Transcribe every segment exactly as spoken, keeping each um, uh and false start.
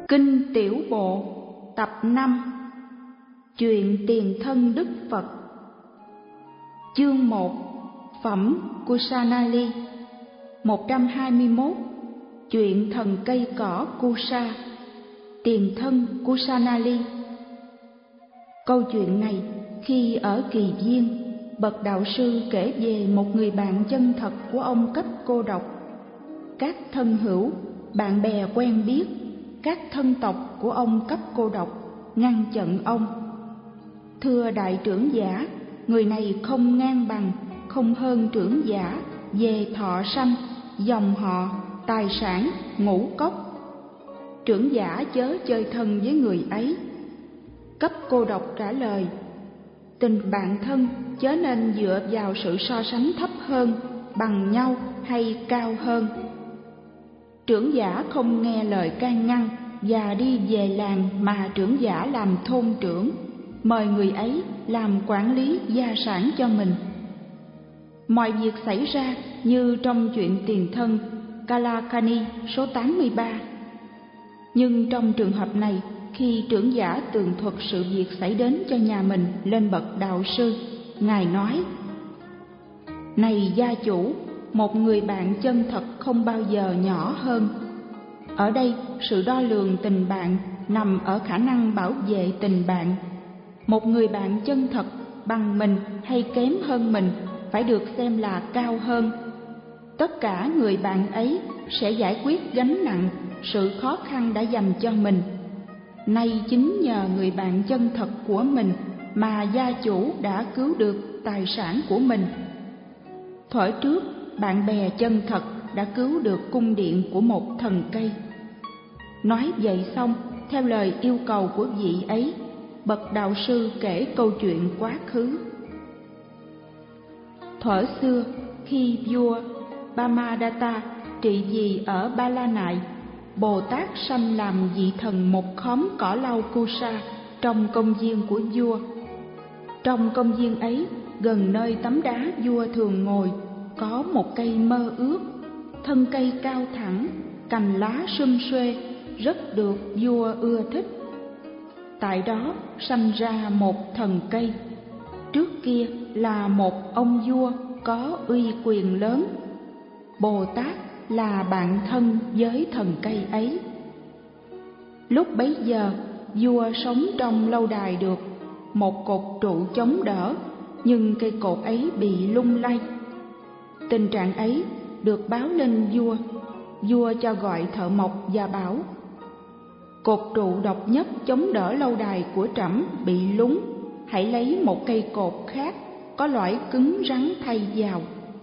Kinh Tiểu Bộ tập năm. Chuyện tiền thân Đức Phật. Chương một. Phẩm Kusanali. Một trăm hai mươi mốt. Chuyện thần cây cỏ Kusa. Tiền thân Kusanali. Câu chuyện này khi ở Kỳ Viên, bậc đạo sư kể về một người bạn chân thật của ông cấp cô độc. Các thân hữu, bạn bè quen biết, các thân tộc của ông cấp cô độc ngăn chặn ông. Thưa đại trưởng giả, người này không ngang bằng, không hơn trưởng giả về thọ sanh, dòng họ, tài sản, ngũ cốc. Trưởng giả chớ chơi thân với người ấy. Cấp cô độc trả lời: tình bạn thân chớ nên dựa vào sự so sánh thấp hơn, bằng nhau hay cao hơn. Trưởng giả không nghe lời can ngăn và đi về làng mà trưởng giả làm thôn trưởng, mời người ấy làm quản lý gia sản cho mình. Mọi việc xảy ra như trong chuyện tiền thân Kalakani số tám mươi ba. Nhưng trong trường hợp này, khi trưởng giả tường thuật sự việc xảy đến cho nhà mình lên bậc đạo sư, Ngài nói: này gia chủ, một người bạn chân thật không bao giờ nhỏ hơn. Ở đây, sự đo lường tình bạn nằm ở khả năng bảo vệ tình bạn. Một người bạn chân thật bằng mình hay kém hơn mình phải được xem là cao hơn. Tất cả người bạn ấy sẽ giải quyết gánh nặng, sự khó khăn đã dành cho mình. Nay chính nhờ người bạn chân thật của mình mà gia chủ đã cứu được tài sản của mình. Thuở trước, bạn bè chân thật đã cứu được cung điện của một thần cây. Nói vậy xong, theo lời yêu cầu của vị ấy, bậc đạo sư kể câu chuyện quá khứ. Thuở xưa, khi vua Bamadatta trị vì ở Ba La Nại, Bồ Tát sanh làm vị thần một khóm cỏ lau Kusa trong công viên của vua. Trong công viên ấy, gần nơi tấm đá vua thường ngồi, có một cây mơ ước. Thân cây cao thẳng, cành lá sum xuê, rất được vua ưa thích. Tại đó sanh ra một thần cây. Trước kia là một ông vua có uy quyền lớn. Bồ Tát là bạn thân với thần cây ấy. Lúc bấy giờ, vua sống trong lâu đài được một cột trụ chống đỡ, nhưng cây cột ấy bị lung lay. Tình trạng ấy được báo lên vua. Vua cho gọi thợ mộc và bảo: cột trụ độc nhất chống đỡ lâu đài của trẫm bị lún, hãy lấy một cây cột khác có loại cứng rắn thay vào.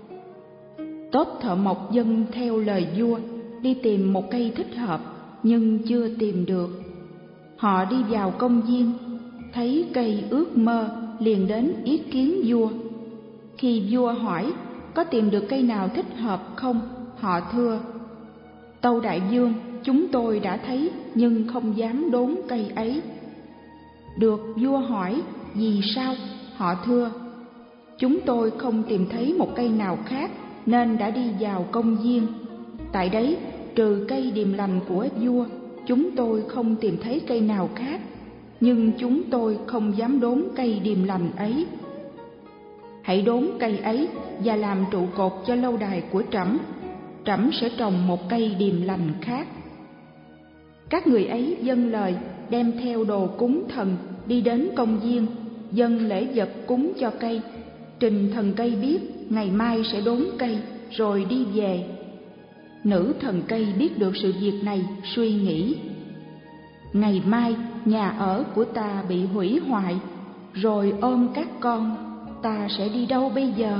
Tốt thợ mộc vâng theo lời vua, đi tìm một cây thích hợp, nhưng chưa tìm được. Họ đi vào công viên, thấy cây ước mơ, liền đến ý kiến vua. Khi vua hỏi có tìm được cây nào thích hợp không, họ thưa: tâu đại vương, chúng tôi đã thấy nhưng không dám đốn cây ấy. Được vua hỏi vì sao, họ thưa: chúng tôi không tìm thấy một cây nào khác nên đã đi vào công viên. Tại đấy, trừ cây điềm lành của vua, chúng tôi không tìm thấy cây nào khác, nhưng chúng tôi không dám đốn cây điềm lành ấy. Hãy đốn cây ấy và làm trụ cột cho lâu đài của trẫm. Trẫm sẽ trồng một cây điềm lành khác. Các người ấy dâng lời, đem theo đồ cúng thần, đi đến công viên, dâng lễ vật cúng cho cây, trình thần cây biết ngày mai sẽ đốn cây, rồi đi về. Nữ thần cây biết được sự việc này, suy nghĩ: ngày mai nhà ở của ta bị hủy hoại, rồi ôm các con, ta sẽ đi đâu bây giờ?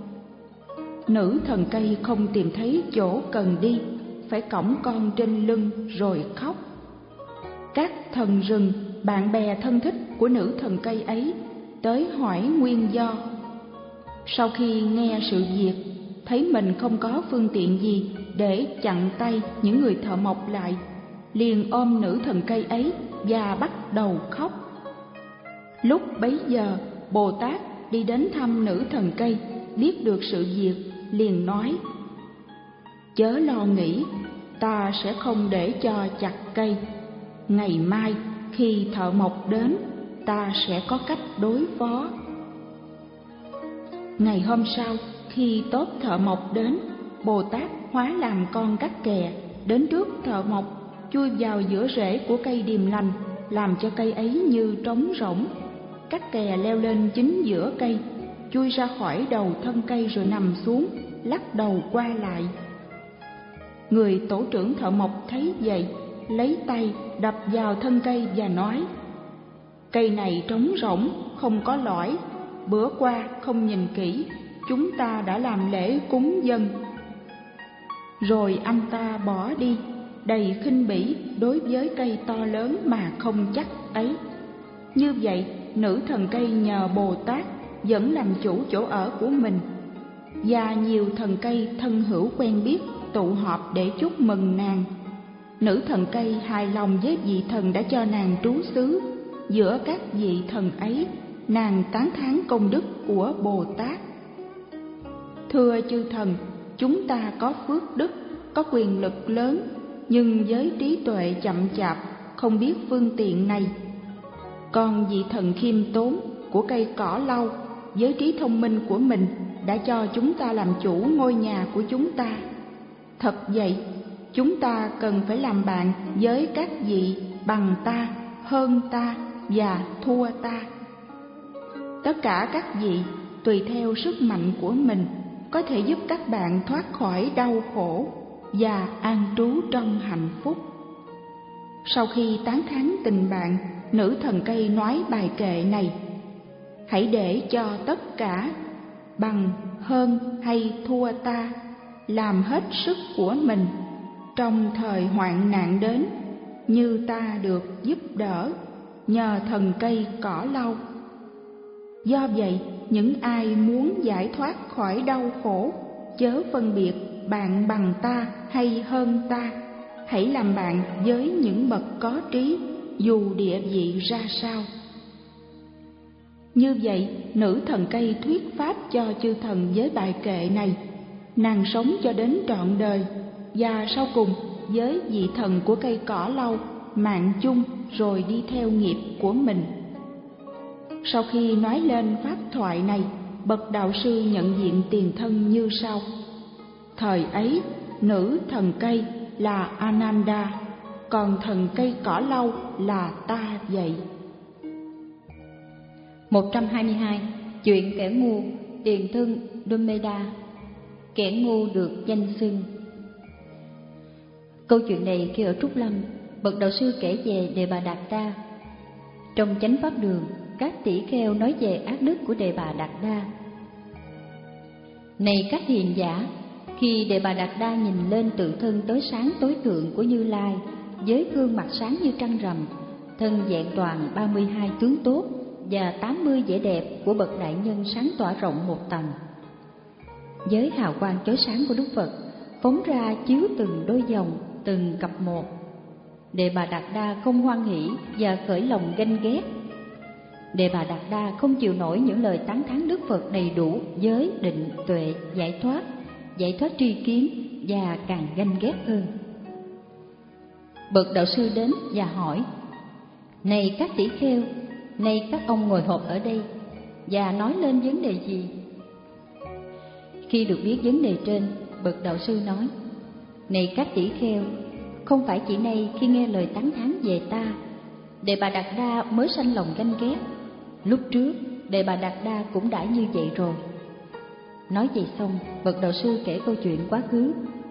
Nữ thần cây không tìm thấy chỗ cần đi, phải cõng con trên lưng rồi khóc. Các thần rừng, bạn bè thân thích của nữ thần cây ấy, tới hỏi nguyên do. Sau khi nghe sự việc, thấy mình không có phương tiện gì để chặn tay những người thợ mộc lại, liền ôm nữ thần cây ấy và bắt đầu khóc. Lúc bấy giờ, Bồ Tát đi đến thăm nữ thần cây, biết được sự việc, liền nói: chớ lo nghĩ, ta sẽ không để cho chặt cây. Ngày mai khi thợ mộc đến, ta sẽ có cách đối phó. Ngày hôm sau, khi tốt thợ mộc đến, Bồ Tát hóa làm con cắt kè, đến trước thợ mộc, chui vào giữa rễ của cây điềm lành, làm cho cây ấy như trống rỗng. Cắt kè leo lên chính giữa cây, chui ra khỏi đầu thân cây rồi nằm xuống, lắc đầu qua lại. Người tổ trưởng thợ mộc thấy vậy, lấy tay đập vào thân cây và nói: cây này trống rỗng, không có lõi. Bữa qua không nhìn kỹ, chúng ta đã làm lễ cúng dâng. Rồi anh ta bỏ đi, đầy khinh bỉ đối với cây to lớn mà không chắc ấy. Như vậy, nữ thần cây nhờ Bồ Tát vẫn làm chủ chỗ ở của mình, và nhiều thần cây thân hữu quen biết tụ họp để chúc mừng nàng. Nữ thần cây hài lòng với vị thần đã cho nàng trú xứ. Giữa các vị thần ấy, nàng tán thán công đức của Bồ Tát. Thưa chư thần, chúng ta có phước đức, có quyền lực lớn, nhưng với trí tuệ chậm chạp, không biết phương tiện này. Còn vị thần khiêm tốn của cây cỏ lau, với trí thông minh của mình đã cho chúng ta làm chủ ngôi nhà của chúng ta. Thật vậy, chúng ta cần phải làm bạn với các vị bằng ta, hơn ta và thua ta. Tất cả các vị tùy theo sức mạnh của mình có thể giúp các bạn thoát khỏi đau khổ và an trú trong hạnh phúc. Sau khi tán thán tình bạn, nữ thần cây nói bài kệ này: hãy để cho tất cả bằng, hơn hay thua ta làm hết sức của mình trong thời hoạn nạn đến, như ta được giúp đỡ nhờ thần cây cỏ lau. Do vậy, những ai muốn giải thoát khỏi đau khổ, chớ phân biệt bạn bằng ta hay hơn ta, hãy làm bạn với những bậc có trí, dù địa vị ra sao. Như vậy, nữ thần cây thuyết pháp cho chư thần với bài kệ này. Nàng sống cho đến trọn đời, và sau cùng với vị thần của cây cỏ lau mạng chung rồi đi theo nghiệp của mình. Sau khi nói lên pháp thoại này, bậc đạo sư nhận diện tiền thân như sau: thời ấy, nữ thần cây là Ananda, còn thần cây cỏ lau là ta vậy. một trăm hai mươi hai. Chuyện kẻ ngu, tiền thân Đômeda. Kẻ ngu được danh xưng. Câu chuyện này khi ở Trúc Lâm, bậc đạo sư kể về Đề Bà Đạt Đa. Trong Chánh Pháp Đường, các tỷ kheo nói về ác đức của Đề Bà Đạt Đa. Này các hiền giả, khi Đề Bà Đạt Đa nhìn lên tự thân tối sáng tối thượng của Như Lai, với gương mặt sáng như trăng rằm, thân vẹn toàn ba mươi hai tướng tốt và tám mươi vẻ đẹp của bậc đại nhân sáng tỏa rộng một tầng, với hào quang chói sáng của Đức Phật phóng ra chiếu từng đôi dòng, từng cặp một, Đề Bà Đạt Đa không hoan hỷ và khởi lòng ganh ghét. Đề Bà Đạt Đa không chịu nổi những lời tán thán Đức Phật đầy đủ giới, định, tuệ, giải thoát, giải thoát tri kiến, và càng ganh ghét hơn. Bậc đạo sư đến và hỏi: này các tỷ kheo, nay các ông ngồi họp ở đây và nói lên vấn đề gì? Khi được biết vấn đề trên, bậc đạo sư nói: này các tỷ kheo, không phải chỉ nay khi nghe lời tán thán về ta, Đề Bà Đạt Đa mới sanh lòng ganh ghét. Lúc trước, Đề Bà Đạt Đa cũng đã như vậy rồi. Nói vậy xong, bậc đạo sư kể câu chuyện quá khứ.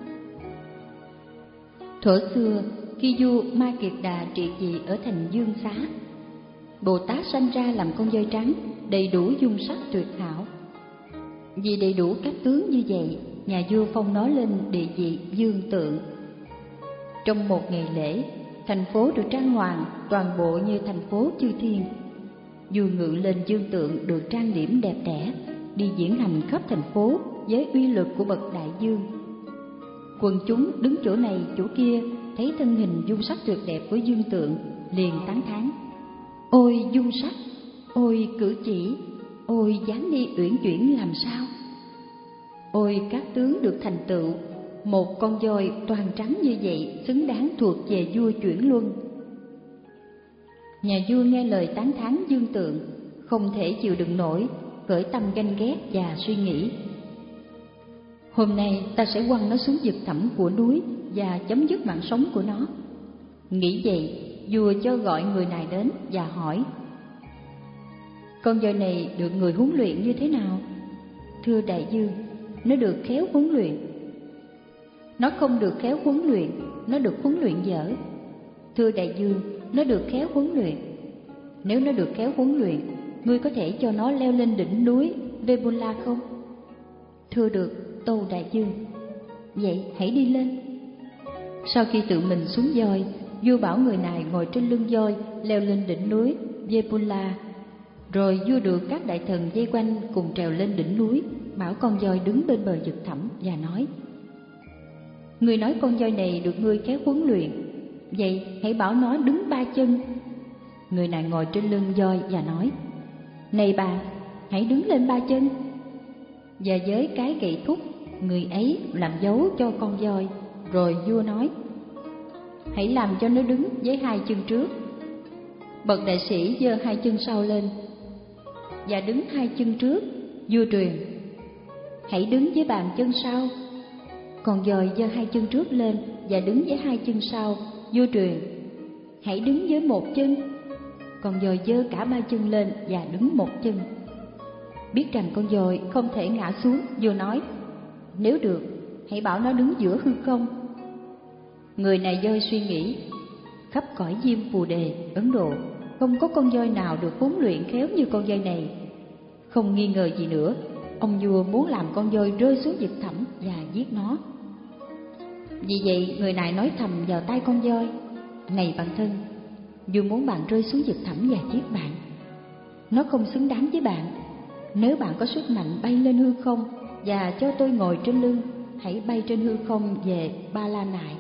Thuở xưa, khi vua Ma Kiệt Đà trị vì ở thành Dương Xá, Bồ Tát sanh ra làm con voi trắng, đầy đủ dung sắc tuyệt hảo. Vì đầy đủ các tướng như vậy, nhà vua phong nó lên địa vị dương tượng. Trong một ngày lễ, thành phố được trang hoàng toàn bộ như thành phố chư thiên. Vua ngự lên dương tượng được trang điểm đẹp đẽ, đi diễn hành khắp thành phố với uy lực của bậc đại dương. Quần chúng đứng chỗ này chỗ kia thấy thân hình dung sắc tuyệt đẹp của dương tượng, liền tán thán: ôi dung sắc, ôi cử chỉ, ôi dáng đi uyển chuyển làm sao, ôi các tướng được thành tựu, một con voi toàn trắng như vậy xứng đáng thuộc về vua chuyển luân. Nhà vua nghe lời tán thán Dương Tượng, không thể chịu đựng nổi, khởi tâm ganh ghét và suy nghĩ: hôm nay ta sẽ quăng nó xuống vực thẳm của núi và chấm dứt mạng sống của nó. Nghĩ vậy, vua cho gọi người này đến và hỏi: con voi này được người huấn luyện như thế nào? Thưa đại vương, nó được khéo huấn luyện. Nó không được khéo huấn luyện, nó được huấn luyện dở. Thưa đại vương, nó được khéo huấn luyện. Nếu nó được khéo huấn luyện, ngươi có thể cho nó leo lên đỉnh núi Vebula không? Thưa được, tâu đại vương. Vậy hãy đi lên. Sau khi tự mình xuống voi, vua bảo người này ngồi trên lưng voi leo lên đỉnh núi Vebula. Rồi vua được các đại thần vây quanh cùng trèo lên đỉnh núi, bảo con voi đứng bên bờ vực thẳm và nói: người nói con voi này được ngươi khéo huấn luyện, vậy hãy bảo nó đứng ba chân. Người này ngồi trên lưng voi và nói: này bà, hãy đứng lên ba chân. Và với cái gậy thúc, người ấy làm dấu cho con voi. Rồi vua nói: hãy làm cho nó đứng với hai chân trước. Bậc đại sĩ giơ hai chân sau lên và đứng hai chân trước. Vua truyền: hãy đứng với bàn chân sau. Con voi giơ hai chân trước lên và đứng với hai chân sau. Vua truyền: hãy đứng với một chân. Con voi giơ cả ba chân lên và đứng một chân. Biết rằng con voi không thể ngã xuống, vua nói: nếu được, hãy bảo nó đứng giữa hư không. Người này voi suy nghĩ: khắp cõi Diêm Phù Đề, Ấn Độ, không có con voi nào được huấn luyện khéo như con voi này. Không nghi ngờ gì nữa, ông vua muốn làm con voi rơi xuống vực thẳm và giết nó. Vì vậy, người này nói thầm vào tai con voi: này bạn thân, vua muốn bạn rơi xuống vực thẳm và giết bạn. Nó không xứng đáng với bạn. Nếu bạn có sức mạnh bay lên hư không và cho tôi ngồi trên lưng, hãy bay trên hư không về Ba La Nại.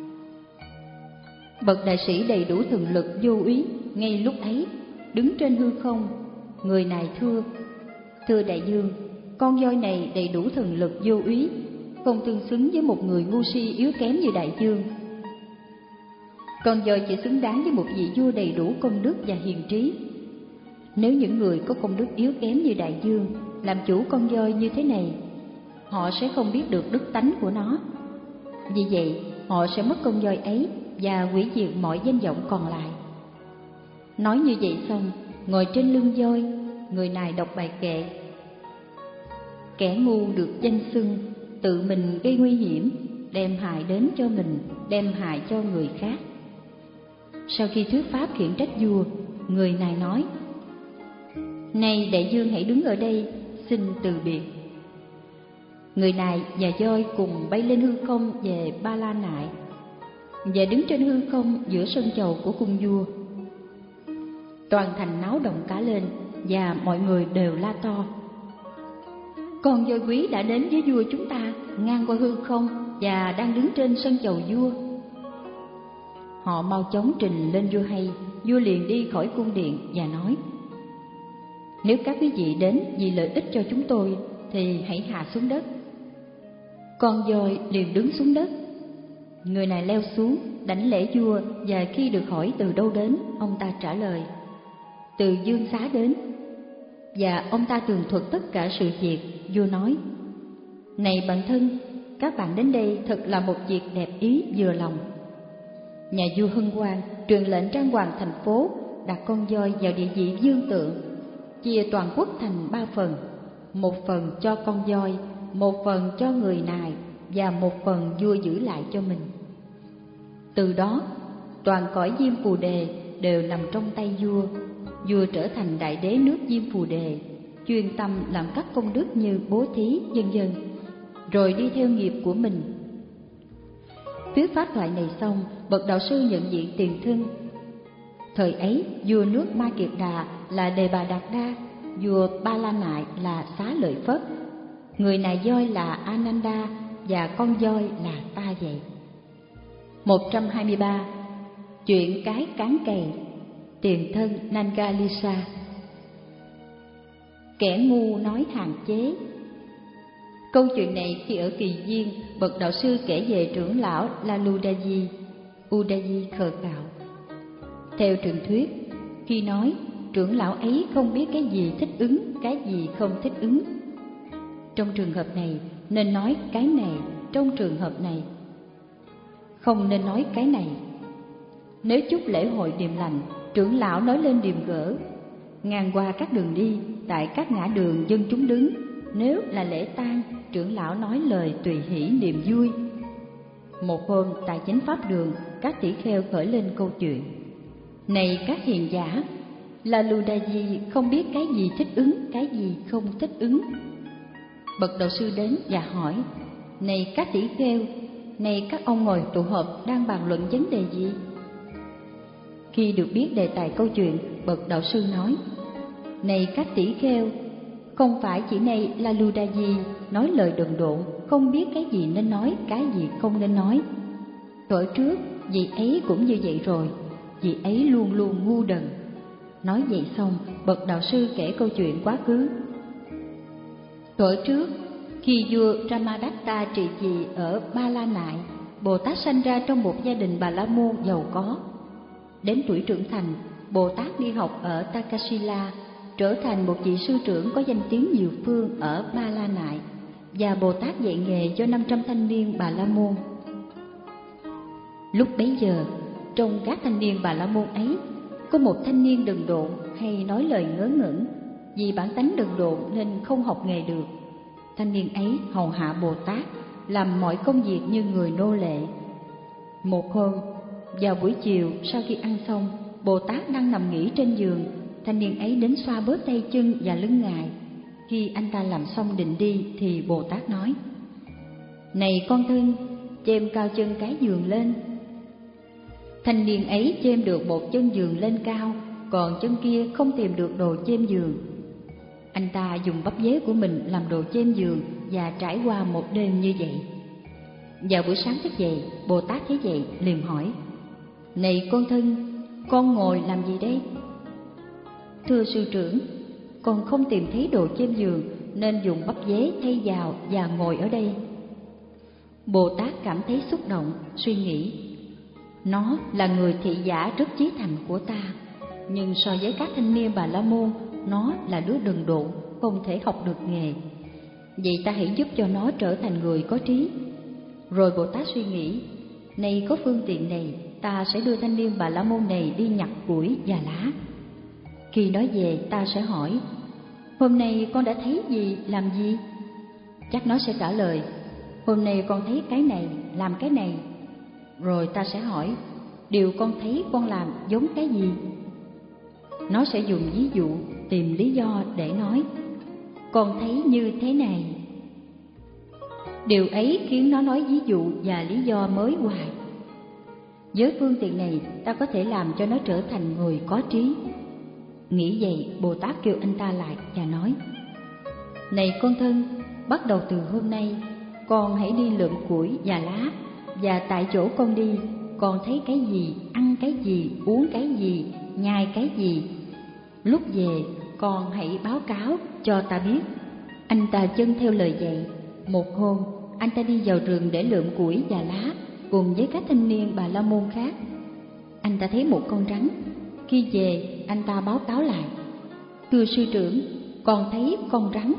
Bậc đại sĩ đầy đủ thần lực vô úy ngay lúc ấy đứng trên hư không. Người này thưa: thưa đại vương, con voi này đầy đủ thần lực vô úy, không tương xứng với một người ngu si yếu kém như đại vương. Con voi chỉ xứng đáng với một vị vua đầy đủ công đức và hiền trí. Nếu những người có công đức yếu kém như đại vương làm chủ con voi như thế này, họ sẽ không biết được đức tánh của nó. Vì vậy, họ sẽ mất con voi ấy và hủy diệt mọi danh vọng còn lại. Nói như vậy xong, ngồi trên lưng voi, người này đọc bài kệ: kẻ ngu được danh xưng, tự mình gây nguy hiểm, đem hại đến cho mình, đem hại cho người khác. Sau khi thuyết pháp khiển trách vua, người này nói: này đại vương, hãy đứng ở đây, xin từ biệt. Người này và voi cùng bay lên hư không về Ba La Nại và đứng trên hư không giữa sân chầu của cung vua. Toàn thành náo động cả lên và mọi người đều la to: con voi quý đã đến với vua chúng ta, ngang qua hư không và đang đứng trên sân chầu vua. Họ mau chóng trình lên vua hay. Vua liền đi khỏi cung điện và nói: nếu các quý vị đến vì lợi ích cho chúng tôi thì hãy hạ xuống đất. Con voi liền đứng xuống đất. Người này leo xuống đảnh lễ vua, và khi được hỏi từ đâu đến, ông ta trả lời: từ Dương Xá đến. Và ông ta tường thuật tất cả sự việc. Vua nói: này bạn thân, các bạn đến đây thật là một việc đẹp ý vừa lòng. Nhà vua hân hoan truyền lệnh trang hoàng thành phố, đặt con voi vào địa vị vương tượng, chia toàn quốc thành ba phần: một phần cho con voi, một phần cho người này, và một phần vua giữ lại cho mình. Từ đó, toàn cõi Diêm Phù Đề đều nằm trong tay vua. Vua trở thành đại đế nước Diêm Phù Đề, chuyên tâm làm các công đức như bố thí, vân vân, rồi đi theo nghiệp của mình. Thuyết pháp thoại này xong, bậc đạo sư nhận diện tiền thân. Thời ấy, vua nước Ma Kiệt Đà là Đề Bà Đạt Đa, vua Ba La Nại là Xá Lợi Phất, người này voi là Ananda, và con voi là ta vậy. một trăm hai mươi ba. Chuyện cái cán cày. Tiền thân Nangalisa. Kẻ ngu nói hạn chế. Câu chuyện này khi ở Kỳ Viên, bậc đạo sư kể về trưởng lão Laludaji, Udayi khờ khạo. Theo truyền thuyết, khi nói trưởng lão ấy không biết cái gì thích ứng, cái gì không thích ứng. Trong trường hợp này nên nói cái này, trong trường hợp này không nên nói cái này. Nếu chúc lễ hội điềm lành, trưởng lão nói lên điềm gỡ. Ngang qua các đường đi, tại các ngã đường dân chúng đứng, nếu là lễ tang, trưởng lão nói lời tùy hỷ niềm vui. Một hôm tại chánh pháp đường, các tỷ kheo khởi lên câu chuyện: này các hiền giả, là Lù Đà Di không biết cái gì thích ứng, cái gì không thích ứng. Bậc đạo sư đến và hỏi: này các tỷ kheo, này các ông ngồi tụ họp đang bàn luận vấn đề gì? Khi được biết đề tài câu chuyện, bậc đạo sư nói: này các tỷ kheo, không phải chỉ này là Lù Đà Di nói lời đần độn, không biết cái gì nên nói, cái gì không nên nói. Thuở trước vị ấy cũng như vậy rồi, vị ấy luôn luôn ngu đần. Nói vậy xong, bậc đạo sư kể câu chuyện quá khứ. Thuở trước, khi vua Brahmadatta trị vì ở Ba La Nại, Bồ Tát sanh ra trong một gia đình Bà La Môn giàu có. Đến tuổi trưởng thành, Bồ Tát đi học ở Takasila, trở thành một vị sư trưởng có danh tiếng nhiều phương ở Ba La Nại, và Bồ Tát dạy nghề cho năm trăm thanh niên Bà La Môn. Lúc bấy giờ, trong các thanh niên Bà La Môn ấy, có một thanh niên đần độn hay nói lời ngớ ngẩn, vì bản tánh đần độn nên không học nghề được. Thanh niên ấy hầu hạ Bồ Tát, làm mọi công việc như người nô lệ. Một hôm, vào buổi chiều sau khi ăn xong, Bồ Tát đang nằm nghỉ trên giường, thanh niên ấy đến xoa bóp tay chân và lưng Ngài. Khi anh ta làm xong định đi thì Bồ Tát nói: này con thân, chêm cao chân cái giường lên. Thanh niên ấy chêm được một chân giường lên cao, còn chân kia không tìm được đồ chêm giường. Anh ta dùng bắp dế của mình làm đồ chêm giường và trải qua một đêm như vậy. Vào buổi sáng thức dậy, Bồ Tát thấy vậy liền hỏi: này con thân, con ngồi làm gì đây? Thưa sư trưởng, con không tìm thấy đồ chêm giường nên dùng bắp dế thay vào và ngồi ở đây. Bồ Tát cảm thấy xúc động, suy nghĩ: nó là người thị giả rất chí thành của ta, nhưng so với các thanh niên Bà La Môn, nó là đứa đần độn, không thể học được nghề. Vậy ta hãy giúp cho nó trở thành người có trí. Rồi Bồ Tát suy nghĩ: nay có phương tiện này, ta sẽ đưa thanh niên Bà La Môn này đi nhặt củi và lá. Khi nói về, ta sẽ hỏi: hôm nay con đã thấy gì, làm gì? Chắc nó sẽ trả lời: hôm nay con thấy cái này, làm cái này. Rồi ta sẽ hỏi: điều con thấy con làm giống cái gì? Nó sẽ dùng ví dụ, tìm lý do để nói: con thấy như thế này. Điều ấy khiến nó nói ví dụ và lý do mới hoài. Với phương tiện này, ta có thể làm cho nó trở thành người có trí. Nghĩ vậy, Bồ Tát kêu anh ta lại và nói: này con thân, bắt đầu từ hôm nay, con hãy đi lượm củi và lá, và tại chỗ con đi, con thấy cái gì, ăn cái gì, uống cái gì, nhai cái gì, lúc về con hãy báo cáo cho ta biết. Anh ta vâng theo lời dạy. Một hôm, anh ta đi vào rừng để lượm củi và lá cùng với các thanh niên Bà La Môn khác. Anh ta thấy một con rắn. Khi về, anh ta báo cáo lại: thưa sư trưởng, con thấy con rắn.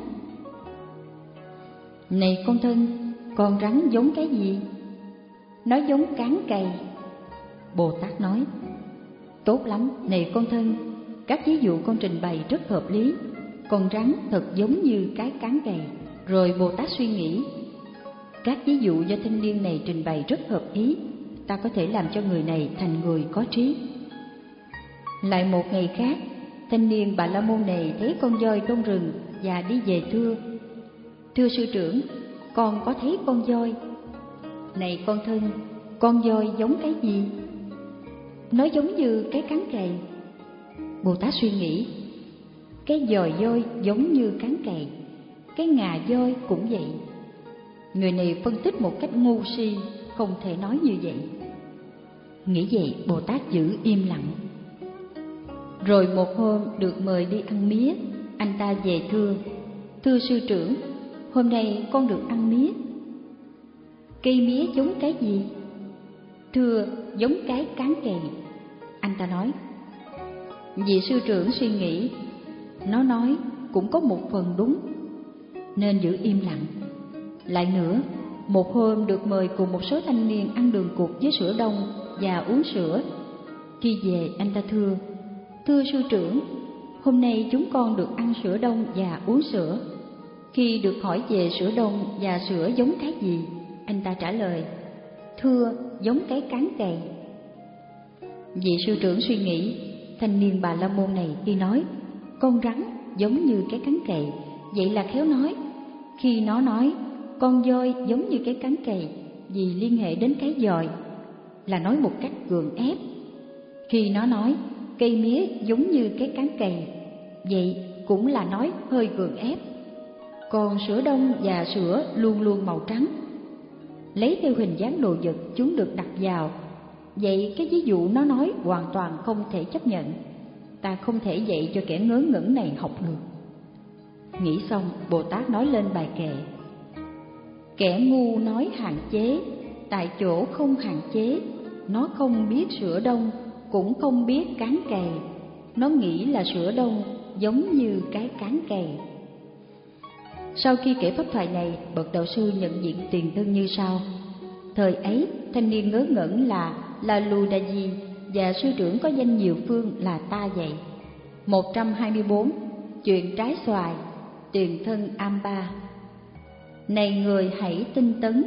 Này con thân, con rắn giống cái gì? Nó giống cán cày. Bồ Tát nói: tốt lắm, này con thân, các ví dụ con trình bày rất hợp lý. Con rắn thật giống như cái cán cày. Rồi Bồ Tát suy nghĩ: các ví dụ do thanh niên này trình bày rất hợp ý, ta có thể làm cho người này thành người có trí. Lại một ngày khác, thanh niên Bà La Môn này thấy con voi trong rừng và đi về thưa: thưa sư trưởng, con có thấy con voi. Này con thân, con voi giống cái gì? Nó giống như cái cán cày. Bồ Tát suy nghĩ: cái giòi voi giống như cán cày, cái ngà voi cũng vậy. Người này phân tích một cách ngu si, không thể nói như vậy. Nghĩ vậy, Bồ Tát giữ im lặng. Rồi một hôm được mời đi ăn mía, anh ta về thưa: thưa sư trưởng, hôm nay con được ăn mía. Cây mía giống cái gì? Thưa, giống cái cán cày. Anh ta nói: Vị sư trưởng suy nghĩ, nó nói cũng có một phần đúng, nên giữ im lặng. Lại nữa, một hôm được mời cùng một số thanh niên ăn đường cục với sữa đông và uống sữa. Khi về, anh ta thưa: "Thưa sư trưởng, hôm nay chúng con được ăn sữa đông và uống sữa." Khi được hỏi về sữa đông và sữa giống cái gì, anh ta trả lời: "Thưa, giống cái cán cày." Vị sư trưởng suy nghĩ, thanh niên Bà La Môn này khi nói con rắn giống như cái cán cày, vậy là khéo nói. Khi nó nói con voi giống như cái cán cày vì liên hệ đến cái dòi, là nói một cách gượng ép. Khi nó nói cây mía giống như cái cán cày, vậy cũng là nói hơi gượng ép. Còn sữa đông và sữa luôn luôn màu trắng, lấy theo hình dáng đồ vật chúng được đặt vào. Vậy cái ví dụ nó nói hoàn toàn không thể chấp nhận. Ta không thể dạy cho kẻ ngớ ngẩn này học được. Nghĩ xong, Bồ Tát nói lên bài kệ: Kẻ ngu nói hạn chế, tại chỗ không hạn chế. Nó không biết sữa đông, cũng không biết cán cày. Nó nghĩ là sữa đông giống như cái cán cày. Sau khi kể pháp thoại này, bậc đạo sư nhận diện tiền thân như sau. Thời ấy, thanh niên ngớ ngẩn là là Lù Đà Di và sư trưởng có danh nhiều phương là ta dạy. một trăm hai mươi bốn. Chuyện trái xoài, tiền thân Amba. Này người hãy tinh tấn.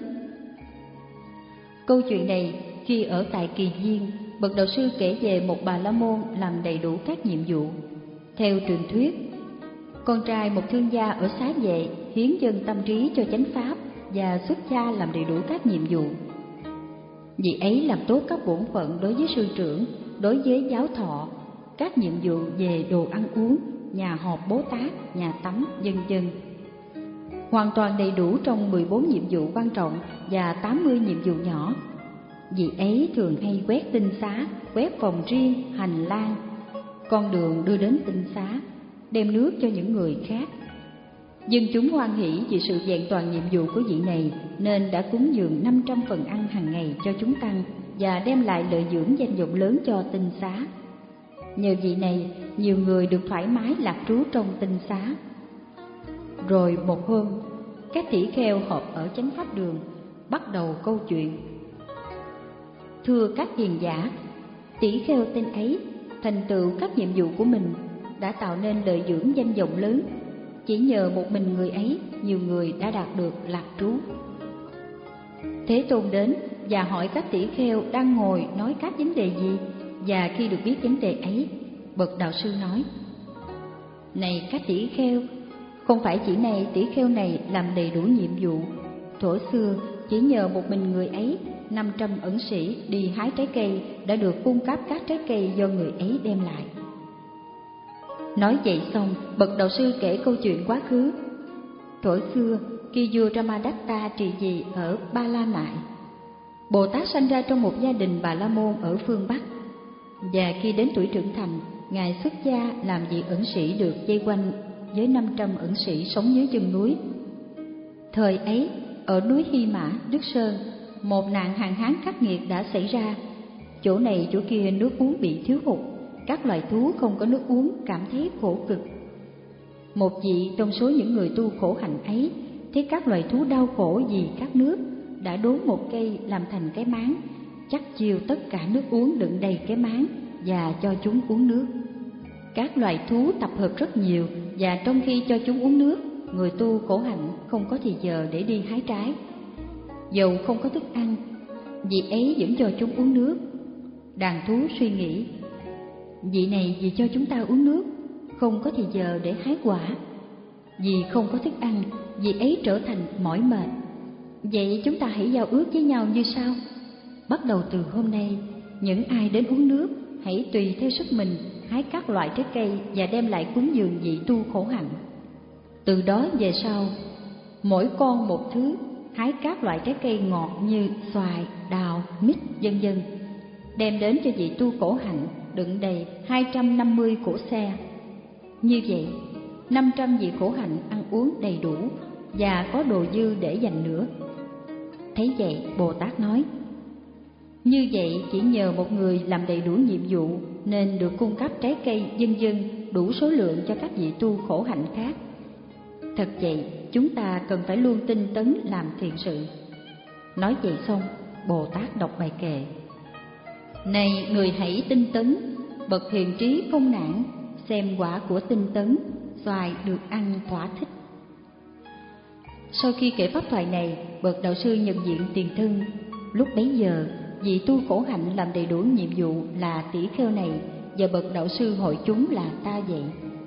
Câu chuyện này khi ở tại Kỳ Viên, bậc đạo sư kể về một Bà La Môn làm đầy đủ các nhiệm vụ. Theo truyền thuyết, con trai một thương gia ở Xá Vệ hiến dâng tâm trí cho chánh pháp và xuất gia làm đầy đủ các nhiệm vụ. Vị ấy làm tốt các bổn phận đối với sư trưởng, đối với giáo thọ, các nhiệm vụ về đồ ăn uống, nhà họp Bố Tát, nhà tắm, vân vân. Hoàn toàn đầy đủ trong mười bốn nhiệm vụ quan trọng và tám mươi nhiệm vụ nhỏ. Vị ấy thường hay quét tinh xá, quét phòng riêng, hành lang, con đường đưa đến tinh xá, đem nước cho những người khác. Dân chúng hoan hỷ vì sự vẹn toàn nhiệm vụ của vị này, nên đã cúng dường năm trăm phần ăn hàng ngày cho chúng tăng và đem lại lợi dưỡng danh vọng lớn cho tinh xá. Nhờ vị này, nhiều người được thoải mái lạc trú trong tinh xá. Rồi một hôm, các tỷ kheo họp ở chánh pháp đường, bắt đầu câu chuyện. Thưa các hiền giả, tỷ kheo tên ấy thành tựu các nhiệm vụ của mình, đã tạo nên lợi dưỡng danh vọng lớn. Chỉ nhờ một mình người ấy, nhiều người đã đạt được lạc trú. Thế Tôn đến và hỏi các tỷ kheo đang ngồi nói các vấn đề gì, và khi được biết vấn đề ấy, bậc đạo sư nói: Này các tỷ kheo, không phải chỉ này tỷ kheo này làm đầy đủ nhiệm vụ. Thuở xưa chỉ nhờ một mình người ấy, năm trăm ẩn sĩ đi hái trái cây đã được cung cấp các trái cây do người ấy đem lại. Nói vậy xong, bậc đạo sư kể câu chuyện quá khứ. Thuở xưa, khi vua Ramadatta trị vì ở Ba La Nại, Bồ Tát sanh ra trong một gia đình Bà La Môn ở phương Bắc. Và khi đến tuổi trưởng thành, Ngài xuất gia làm vị ẩn sĩ được vây quanh với năm trăm ẩn sĩ sống dưới chân núi. Thời ấy, ở núi Hy Mã, Đức Sơn, một nạn hạn hán khắc nghiệt đã xảy ra. Chỗ này chỗ kia nước uống bị thiếu hụt, các loài thú không có nước uống cảm thấy khổ cực. Một vị trong số những người tu khổ hạnh ấy thấy các loài thú đau khổ vì khát nước, đã đốn một cây làm thành cái máng, chắc chiêu tất cả nước uống đựng đầy cái máng và cho chúng uống nước. Các loài thú tập hợp rất nhiều, và trong khi cho chúng uống nước, người tu khổ hạnh không có thì giờ để đi hái trái. Dầu không có thức ăn, vị ấy vẫn cho chúng uống nước. Đàn thú suy nghĩ: vị này vì cho chúng ta uống nước, không có thì giờ để hái quả. Vì không có thức ăn, vị ấy trở thành mỏi mệt. Vậy chúng ta hãy giao ước với nhau như sau: bắt đầu từ hôm nay, những ai đến uống nước, hãy tùy theo sức mình hái các loại trái cây và đem lại cúng dường vị tu khổ hạnh. Từ đó về sau, mỗi con một thứ, hái các loại trái cây ngọt như xoài, đào, mít, vân vân, đem đến cho vị tu khổ hạnh đựng đầy hai trăm năm mươi cỗ xe. Như vậy, năm trăm vị khổ hạnh ăn uống đầy đủ và có đồ dư để dành nữa. Thấy vậy, Bồ Tát nói: như vậy chỉ nhờ một người làm đầy đủ nhiệm vụ, nên được cung cấp trái cây vân vân đủ số lượng cho các vị tu khổ hạnh khác. Thật vậy, chúng ta cần phải luôn tinh tấn làm thiện sự. Nói vậy xong, Bồ Tát đọc bài kệ: Này người hãy tinh tấn, bậc hiền trí không nản, xem quả của tinh tấn, xoài được ăn thỏa thích. Sau khi kể pháp thoại này, bậc đạo sư nhận diện tiền thân. Lúc bấy giờ, vị tu khổ hạnh làm đầy đủ nhiệm vụ là tỷ kheo này, và bậc đạo sư hội chúng là ta vậy.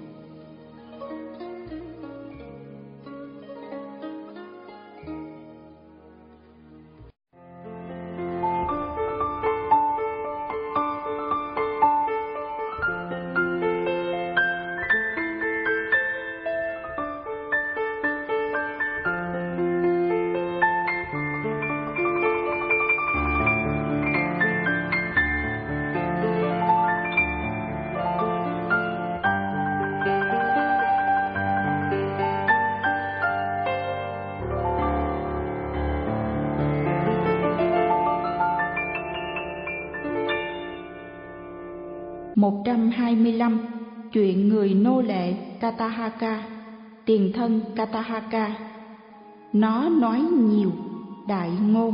một trăm hai mươi lăm. Chuyện người nô lệ Katahaka. Tiền thân Katahaka. Nó nói nhiều, đại ngôn.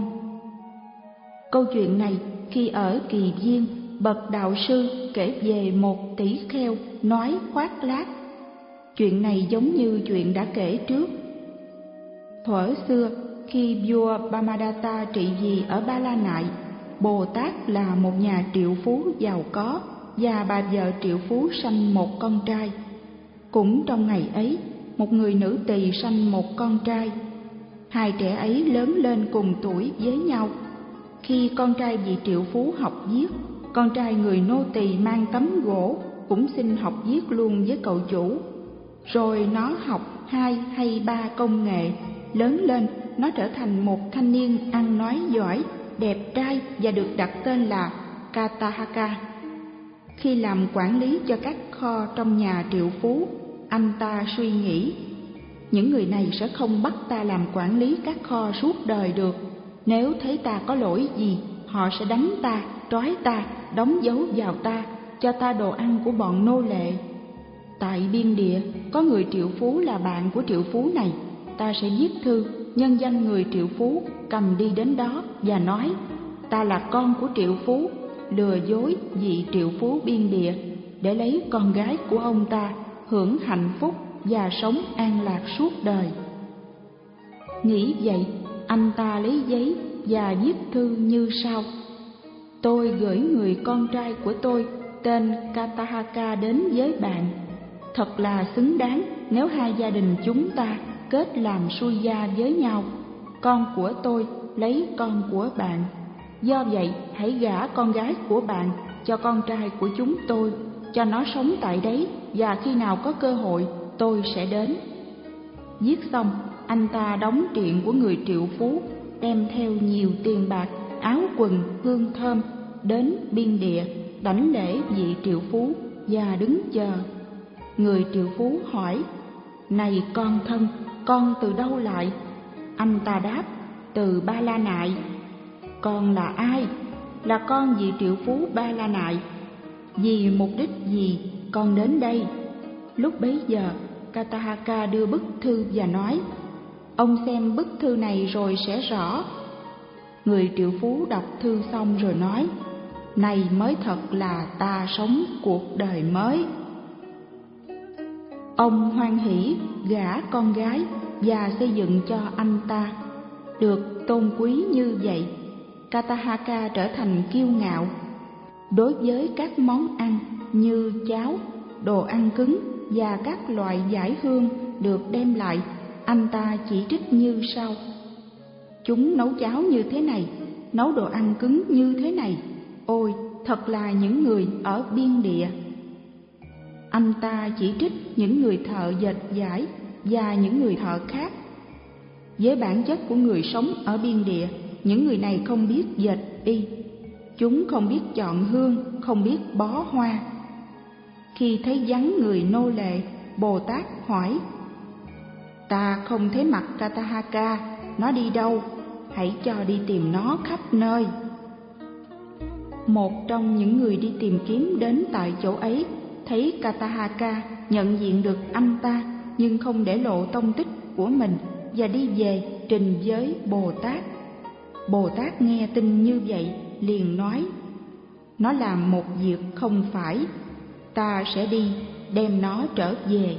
Câu chuyện này khi ở Kỳ Viên, bậc đạo sư kể về một tỷ kheo nói khoác lác. Chuyện này giống như chuyện đã kể trước. Thuở xưa, khi vua Brahmadatta trị vì ở Ba La Nại, Bồ Tát là một nhà triệu phú giàu có, và bà vợ triệu phú sanh một con trai. Cũng trong ngày ấy, một người nữ tỳ sanh một con trai. Hai trẻ ấy lớn lên cùng tuổi với nhau. Khi con trai vị triệu phú học viết, con trai người nô tỳ mang tấm gỗ cũng xin học viết luôn với cậu chủ. Rồi nó học hai hay ba công nghệ, lớn lên nó trở thành một thanh niên ăn nói giỏi, đẹp trai và được đặt tên là Katahaka. Khi làm quản lý cho các kho trong nhà triệu phú, anh ta suy nghĩ, những người này sẽ không bắt ta làm quản lý các kho suốt đời được. Nếu thấy ta có lỗi gì, họ sẽ đánh ta, trói ta, đóng dấu vào ta, cho ta đồ ăn của bọn nô lệ. Tại biên địa, có người triệu phú là bạn của triệu phú này. Ta sẽ viết thư, nhân danh người triệu phú, cầm đi đến đó và nói, ta là con của triệu phú, lừa dối vị triệu phú biên địa để lấy con gái của ông ta, hưởng hạnh phúc và sống an lạc suốt đời. Nghĩ vậy, anh ta lấy giấy và viết thư như sau: Tôi gửi người con trai của tôi tên Katahaka đến với bạn. Thật là xứng đáng nếu hai gia đình chúng ta kết làm xuôi gia với nhau. Con của tôi lấy con của bạn. Do vậy, hãy gả con gái của bạn cho con trai của chúng tôi, cho nó sống tại đấy, và khi nào có cơ hội, tôi sẽ đến. Viết xong, anh ta đóng triện của người triệu phú, đem theo nhiều tiền bạc, áo quần, hương thơm, đến biên địa, đảnh lễ vị triệu phú và đứng chờ. Người triệu phú hỏi, này con thân, con từ đâu lại? Anh ta đáp, từ Ba La Nại. Con là ai? Là con vị triệu phú Ba La Nại. Vì mục đích gì con đến đây? Lúc bấy giờ, Katahaka đưa bức thư và nói, ông xem bức thư này rồi sẽ rõ. Người triệu phú đọc thư xong rồi nói, này mới thật là ta sống cuộc đời mới. Ông hoan hỉ gả con gái và xây dựng cho anh ta. Được tôn quý như vậy, Katahaka trở thành kiêu ngạo. Đối với các món ăn như cháo, đồ ăn cứng và các loại giải hương được đem lại, anh ta chỉ trích như sau: chúng nấu cháo như thế này, nấu đồ ăn cứng như thế này. Ôi, thật là những người ở biên địa. Anh ta chỉ trích những người thợ dệt vải và những người thợ khác. Với bản chất của người sống ở biên địa, những người này không biết dệt y. Chúng không biết chọn hương, không biết bó hoa. Khi thấy vắng người nô lệ, Bồ Tát hỏi, ta không thấy mặt Katahaka, nó đi đâu? Hãy cho đi tìm nó khắp nơi. một trong những người đi tìm kiếm đến tại chỗ ấy, thấy Katahaka nhận diện được anh ta nhưng không để lộ tông tích của mình và đi về trình với Bồ Tát. Bồ Tát nghe tin như vậy liền nói: nó làm một việc không phải, ta sẽ đi đem nó trở về.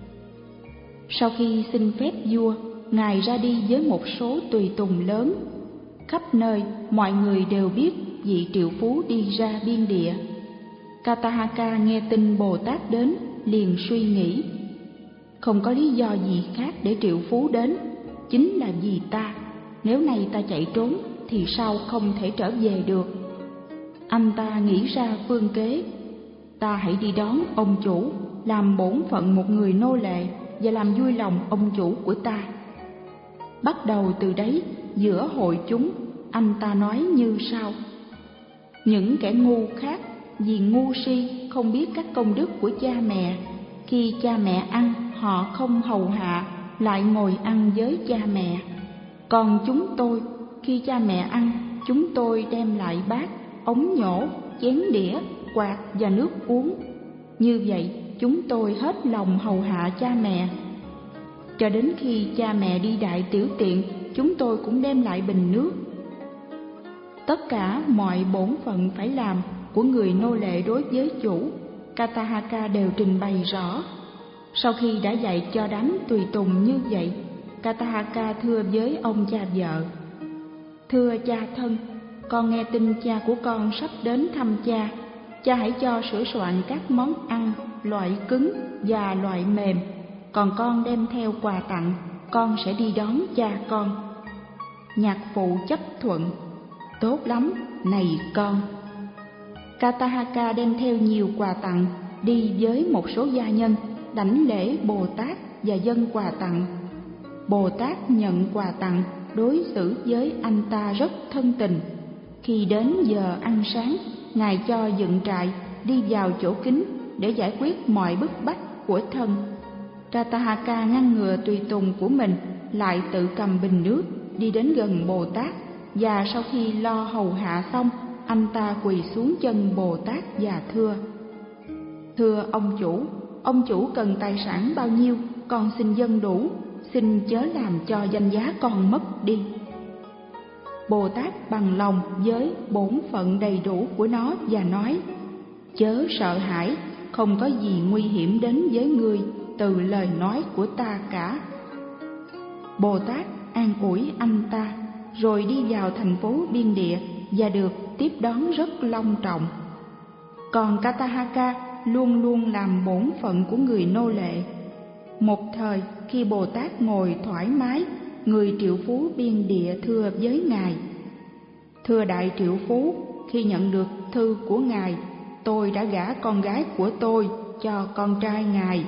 Sau khi xin phép vua, Ngài ra đi với một số tùy tùng lớn. Khắp nơi mọi người đều biết vị triệu phú đi ra biên địa. Katahaka nghe tin Bồ Tát đến liền suy nghĩ: không có lý do gì khác để triệu phú đến, chính là vì ta. Nếu này ta chạy trốn thì sao không thể trở về được. Anh ta nghĩ ra phương kế: ta hãy đi đón ông chủ, làm bổn phận một người nô lệ và làm vui lòng ông chủ của ta. Bắt đầu từ đấy, giữa hội chúng, anh ta nói như sau: những kẻ ngu khác vì ngu si không biết các công đức của cha mẹ. Khi cha mẹ ăn, họ không hầu hạ, lại ngồi ăn với cha mẹ. Còn chúng tôi, khi cha mẹ ăn, chúng tôi đem lại bát, ống nhổ, chén đĩa, quạt và nước uống. Như vậy, chúng tôi hết lòng hầu hạ cha mẹ. Cho đến khi cha mẹ đi đại tiểu tiện, chúng tôi cũng đem lại bình nước. Tất cả mọi bổn phận phải làm của người nô lệ đối với chủ, Katahaka đều trình bày rõ. Sau khi đã dạy cho đám tùy tùng như vậy, Katahaka thưa với ông cha vợ: thưa cha thân, con nghe tin cha của con sắp đến thăm cha. Cha hãy cho sửa soạn các món ăn loại cứng và loại mềm, còn con đem theo quà tặng, con sẽ đi đón cha con. Nhạc phụ chấp thuận: tốt lắm, này con. Katahaka đem theo nhiều quà tặng, đi với một số gia nhân, đảnh lễ Bồ Tát và dâng quà tặng. Bồ Tát nhận quà tặng, đối xử với anh ta rất thân tình. Khi đến giờ ăn sáng, Ngài cho dựng trại, đi vào chỗ kín để giải quyết mọi bức bách của thân. Katahaka ngăn ngừa tùy tùng của mình, lại tự cầm bình nước, đi đến gần Bồ Tát, và sau khi lo hầu hạ xong, anh ta quỳ xuống chân Bồ Tát và thưa: thưa ông chủ, ông chủ cần tài sản bao nhiêu, con xin dâng đủ, xin chớ làm cho danh giá con mất đi. Bồ Tát bằng lòng với bổn phận đầy đủ của nó và nói: chớ sợ hãi, không có gì nguy hiểm đến với ngươi từ lời nói của ta cả. Bồ Tát an ủi anh ta, rồi đi vào thành phố biên địa và được tiếp đón rất long trọng. Còn Katahaka luôn luôn làm bổn phận của người nô lệ. Một thời, khi Bồ Tát ngồi thoải mái, người triệu phú biên địa thưa với Ngài: thưa đại triệu phú, khi nhận được thư của Ngài, tôi đã gả con gái của tôi cho con trai Ngài.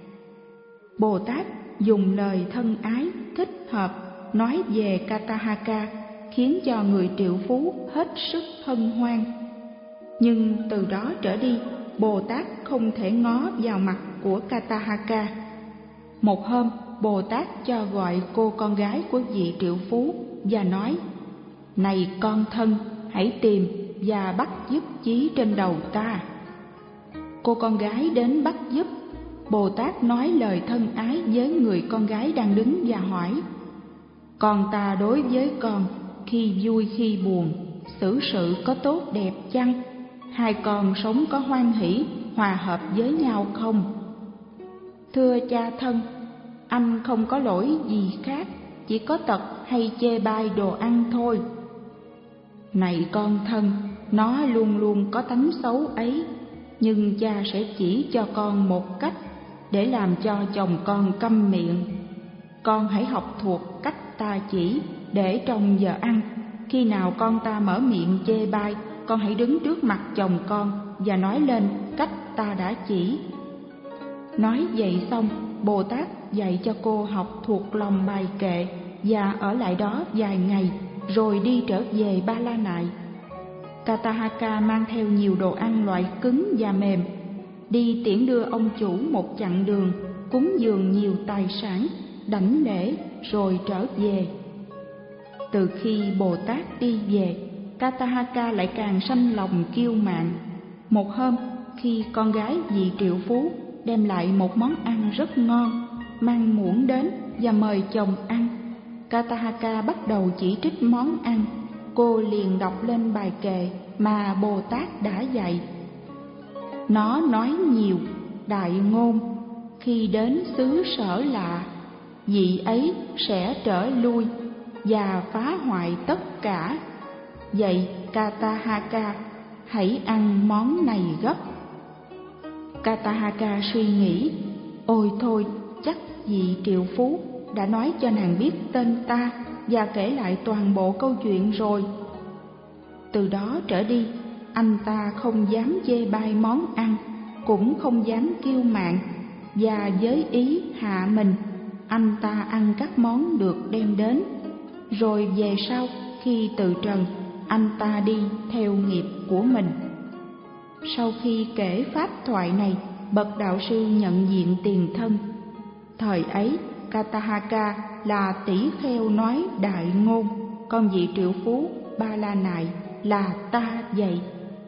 Bồ Tát dùng lời thân ái thích hợp nói về Katahaka, khiến cho người triệu phú hết sức hân hoan. Nhưng từ đó trở đi, Bồ Tát không thể ngó vào mặt của Katahaka. Một hôm, Bồ Tát cho gọi cô con gái của vị triệu phú và nói: này con thân, hãy tìm và bắt giúp chí trên đầu ta. Cô con gái đến bắt giúp. Bồ Tát nói lời thân ái với người con gái đang đứng và hỏi: con ta đối với con, khi vui khi buồn, xử sự có tốt đẹp chăng? Hai con sống có hoan hỷ, hòa hợp với nhau không? Thưa cha thân, anh không có lỗi gì khác, chỉ có tật hay chê bai đồ ăn thôi. Này con thân, nó luôn luôn có tánh xấu ấy, nhưng cha sẽ chỉ cho con một cách để làm cho chồng con câm miệng. Con hãy học thuộc cách ta chỉ, để trong giờ ăn, khi nào con ta mở miệng chê bai, con hãy đứng trước mặt chồng con và nói lên cách ta đã chỉ. Nói vậy xong, Bồ Tát dạy cho cô học thuộc lòng bài kệ và ở lại đó vài ngày, rồi đi trở về Ba La Nại. Katahaka mang theo nhiều đồ ăn loại cứng và mềm, đi tiễn đưa ông chủ một chặng đường, cúng dường nhiều tài sản, đảnh lễ rồi trở về. Từ khi Bồ Tát đi về, Katahaka lại càng sanh lòng kiêu mạn. Một hôm, khi con gái vị triệu phú đem lại một món ăn rất ngon, mang muỗng đến và mời chồng ăn, Katahaka bắt đầu chỉ trích món ăn. Cô liền đọc lên bài kệ mà Bồ Tát đã dạy. Nó nói nhiều, đại ngôn, khi đến xứ sở lạ, vị ấy sẽ trở lui và phá hoại tất cả. Vậy Katahaka, hãy ăn món này gấp. Katahaka suy nghĩ, ôi thôi, chắc vị triệu phú đã nói cho nàng biết tên ta và kể lại toàn bộ câu chuyện rồi. Từ đó trở đi, anh ta không dám chê bai món ăn, cũng không dám kiêu mạn, và với ý hạ mình, anh ta ăn các món được đem đến. Rồi về sau, khi từ trần, anh ta đi theo nghiệp của mình. Sau khi kể pháp thoại này, bậc đạo sư nhận diện tiền thân. Thời ấy, Katahaka là tỷ kheo nói đại ngôn, còn vị triệu phú Ba La Nại là ta vậy.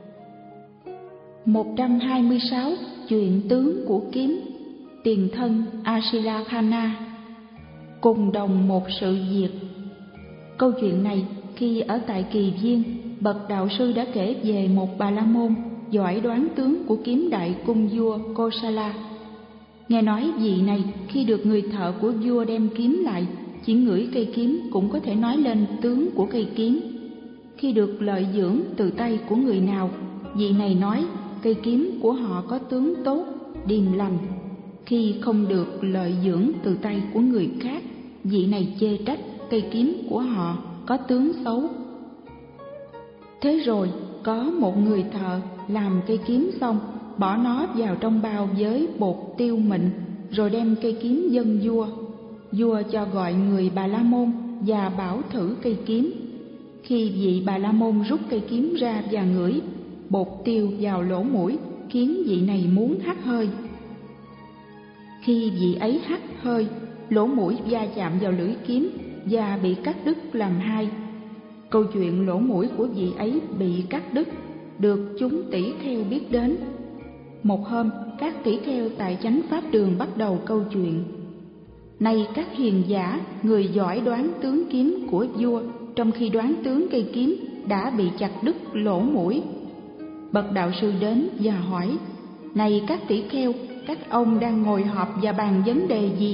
một trăm hai mươi sáu. Chuyện tướng của kiếm. Tiền thân Asilakhana. Cùng đồng một sự việc. Câu chuyện này khi ở tại Kỳ Viên, bậc đạo sư đã kể về một Bà La Môn giỏi đoán tướng của kiếm đại cung vua Kosala. Nghe nói vị này khi được người thợ của vua đem kiếm lại, chỉ ngửi cây kiếm cũng có thể nói lên tướng của cây kiếm. Khi được lợi dưỡng từ tay của người nào, vị này nói cây kiếm của họ có tướng tốt, điềm lành. Khi không được lợi dưỡng từ tay của người khác, vị này chê trách cây kiếm của họ có tướng xấu. Thế rồi có một người thợ làm cây kiếm xong, bỏ nó vào trong bao với bột tiêu mịn, rồi đem cây kiếm dâng vua. Vua cho gọi người Bà La Môn và bảo thử cây kiếm. Khi vị Bà La Môn rút cây kiếm ra và ngửi, bột tiêu vào lỗ mũi, khiến vị này muốn hắt hơi. Khi vị ấy hắt hơi, lỗ mũi va chạm vào lưỡi kiếm và bị cắt đứt làm hai. Câu chuyện lỗ mũi của vị ấy bị cắt đứt được chúng tỷ kheo biết đến. Một hôm, các tỷ kheo tại chánh pháp đường bắt đầu câu chuyện. Này các hiền giả, người giỏi đoán tướng kiếm của vua, trong khi đoán tướng cây kiếm đã bị chặt đứt lỗ mũi. Bậc đạo sư đến và hỏi, này các tỷ kheo, các ông đang ngồi họp và bàn vấn đề gì?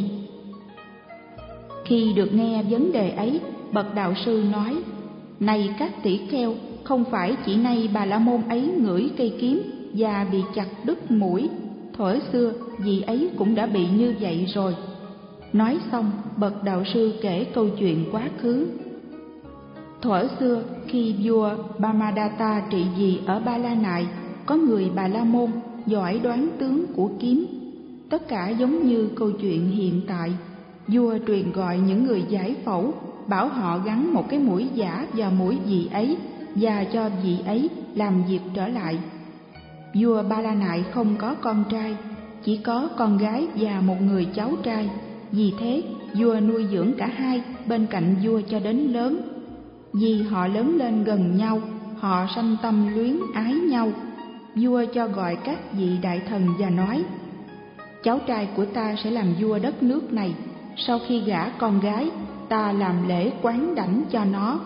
Khi được nghe vấn đề ấy, bậc đạo sư nói, này các tỷ kheo, không phải chỉ nay Bà La Môn ấy ngửi cây kiếm và bị chặt đứt mũi, thuở xưa vị ấy cũng đã bị như vậy rồi. Nói xong, bậc đạo sư kể câu chuyện quá khứ. Thuở xưa, khi vua Brahmadatta trị vì ở Ba La Nại, có người Bà La Môn giỏi đoán tướng của kiếm. Tất cả giống như câu chuyện hiện tại. Vua truyền gọi những người giải phẫu, bảo họ gắn một cái mũi giả vào mũi vị ấy và cho vị ấy làm việc trở lại. Vua Ba La Nại không có con trai, chỉ có con gái và một người cháu trai. Vì thế, vua nuôi dưỡng cả hai bên cạnh vua cho đến lớn. Vì họ lớn lên gần nhau, họ sanh tâm luyến ái nhau. Vua cho gọi các vị đại thần và nói, cháu trai của ta sẽ làm vua đất nước này. Sau khi gả con gái, ta làm lễ quán đảnh cho nó.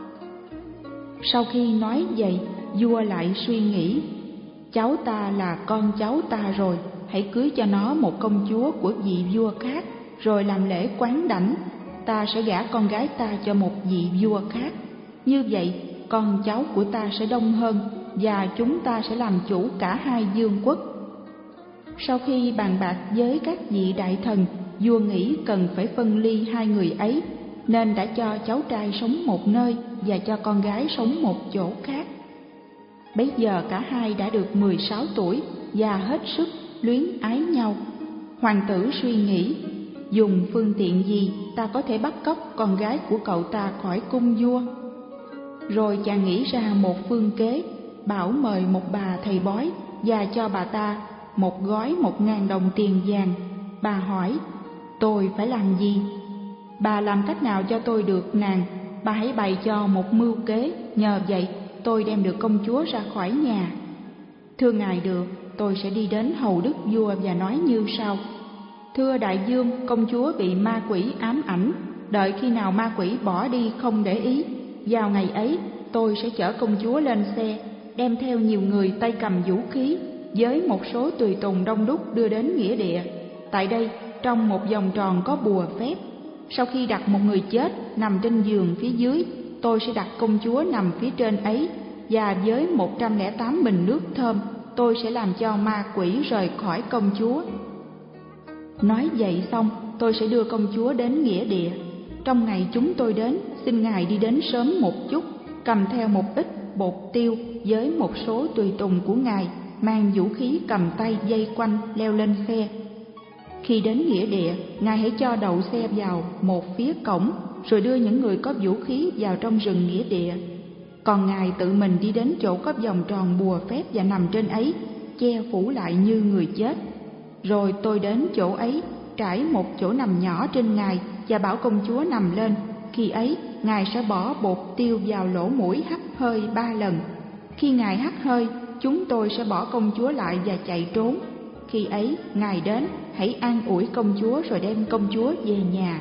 Sau khi nói vậy, vua lại suy nghĩ, cháu ta là con cháu ta rồi, hãy cưới cho nó một công chúa của vị vua khác, rồi làm lễ quán đảnh. Ta sẽ gả con gái ta cho một vị vua khác. Như vậy, con cháu của ta sẽ đông hơn, và chúng ta sẽ làm chủ cả hai vương quốc. Sau khi bàn bạc với các vị đại thần, vua nghĩ cần phải phân ly hai người ấy, nên đã cho cháu trai sống một nơi và cho con gái sống một chỗ khác. Bấy giờ cả hai đã được mười sáu tuổi và hết sức luyến ái nhau. Hoàng tử suy nghĩ, dùng phương tiện gì ta có thể bắt cóc con gái của cậu ta khỏi cung vua? Rồi chàng nghĩ ra một phương kế, bảo mời một bà thầy bói và cho bà ta một gói một ngàn đồng tiền vàng. Bà hỏi, tôi phải làm gì? Bà làm cách nào cho tôi được nàng? Bà hãy bày cho một mưu kế, nhờ vậy tôi đem được công chúa ra khỏi nhà. Thưa ngài được, tôi sẽ đi đến hầu đức vua và nói như sau. Thưa đại vương, công chúa bị ma quỷ ám ảnh, đợi khi nào ma quỷ bỏ đi không để ý, vào ngày ấy tôi sẽ chở công chúa lên xe, đem theo nhiều người tay cầm vũ khí, với một số tùy tùng đông đúc đưa đến nghĩa địa. Tại đây, trong một vòng tròn có bùa phép. Sau khi đặt một người chết nằm trên giường phía dưới, tôi sẽ đặt công chúa nằm phía trên ấy, và với một trăm lẻ tám bình nước thơm, tôi sẽ làm cho ma quỷ rời khỏi công chúa. Nói vậy xong, tôi sẽ đưa công chúa đến nghĩa địa. Trong ngày chúng tôi đến, xin ngài đi đến sớm một chút, cầm theo một ít bột tiêu với một số tùy tùng của ngài, mang vũ khí cầm tay dây quanh leo lên xe. Khi đến nghĩa địa, ngài hãy cho đậu xe vào một phía cổng, rồi đưa những người có vũ khí vào trong rừng nghĩa địa. Còn ngài tự mình đi đến chỗ có vòng tròn bùa phép và nằm trên ấy, che phủ lại như người chết. Rồi tôi đến chỗ ấy, trải một chỗ nằm nhỏ trên ngài và bảo công chúa nằm lên. Khi ấy, ngài sẽ bỏ bột tiêu vào lỗ mũi hắt hơi ba lần. Khi ngài hắt hơi, chúng tôi sẽ bỏ công chúa lại và chạy trốn. Khi ấy, ngài đến, hãy an ủi công chúa rồi đem công chúa về nhà.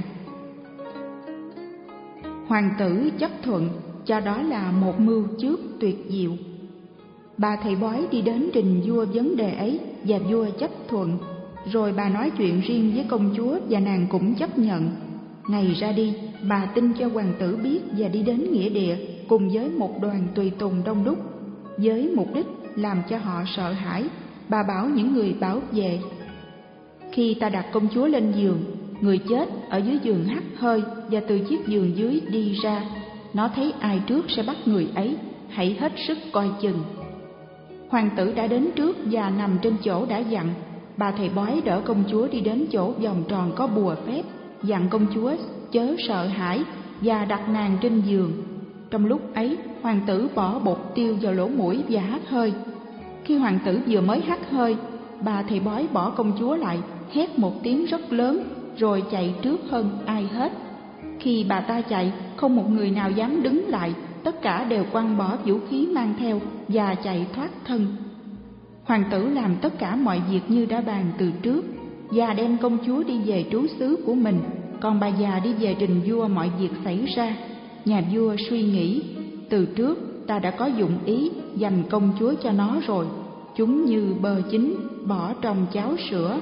Hoàng tử chấp thuận, cho đó là một mưu trước tuyệt diệu. Bà thầy bói đi đến trình vua vấn đề ấy và vua chấp thuận. Rồi bà nói chuyện riêng với công chúa và nàng cũng chấp nhận. Ngày ra đi, bà tin cho hoàng tử biết và đi đến nghĩa địa cùng với một đoàn tùy tùng đông đúc. Với mục đích làm cho họ sợ hãi, bà bảo những người bảo vệ: khi ta đặt công chúa lên giường, người chết ở dưới giường hắt hơi và từ chiếc giường dưới đi ra. Nó thấy ai trước sẽ bắt người ấy, hãy hết sức coi chừng. Hoàng tử đã đến trước và nằm trên chỗ đã dặn. Bà thầy bói đỡ công chúa đi đến chỗ vòng tròn có bùa phép, dặn công chúa chớ sợ hãi và đặt nàng trên giường. Trong lúc ấy, hoàng tử bỏ bột tiêu vào lỗ mũi và hắt hơi. Khi hoàng tử vừa mới hắt hơi, bà thầy bói bỏ công chúa lại, hét một tiếng rất lớn, rồi chạy trước hơn ai hết. Khi bà ta chạy, không một người nào dám đứng lại, tất cả đều quăng bỏ vũ khí mang theo và chạy thoát thân. Hoàng tử làm tất cả mọi việc như đã bàn từ trước, và đem công chúa đi về trú xứ của mình, còn bà già đi về trình vua mọi việc xảy ra. Nhà vua suy nghĩ, từ trước ta đã có dụng ý dành công chúa cho nó rồi, chúng như bơ chín bỏ trong cháo sữa.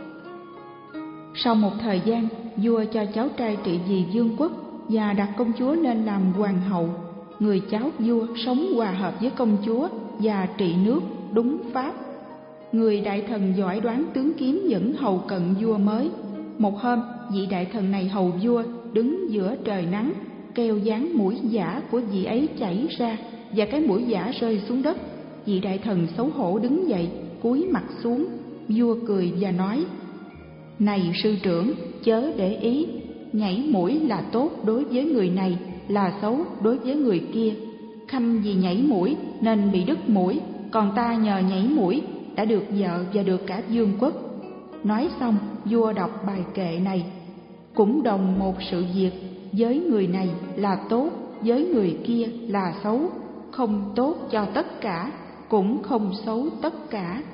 Sau một thời gian, vua cho cháu trai trị vì vương quốc và đặt công chúa lên làm hoàng hậu. Người cháu vua sống hòa hợp với công chúa và trị nước đúng pháp. Người đại thần giỏi đoán tướng kiếm vẫn hầu cận vua mới. Một hôm, vị đại thần này hầu vua đứng giữa trời nắng, keo dáng mũi giả của vị ấy chảy ra và cái mũi giả rơi xuống đất. Vị đại thần xấu hổ đứng dậy, cúi mặt xuống. Vua cười và nói: này sư trưởng, chớ để ý, nhảy mũi là tốt đối với người này, là xấu đối với người kia. Khanh vì nhảy mũi nên bị đứt mũi, còn ta nhờ nhảy mũi đã được vợ và được cả vương quốc. Nói xong, vua đọc bài kệ này: cũng đồng một sự việc, với người này là tốt, với người kia là xấu, không tốt cho tất cả, cũng không xấu tất cả.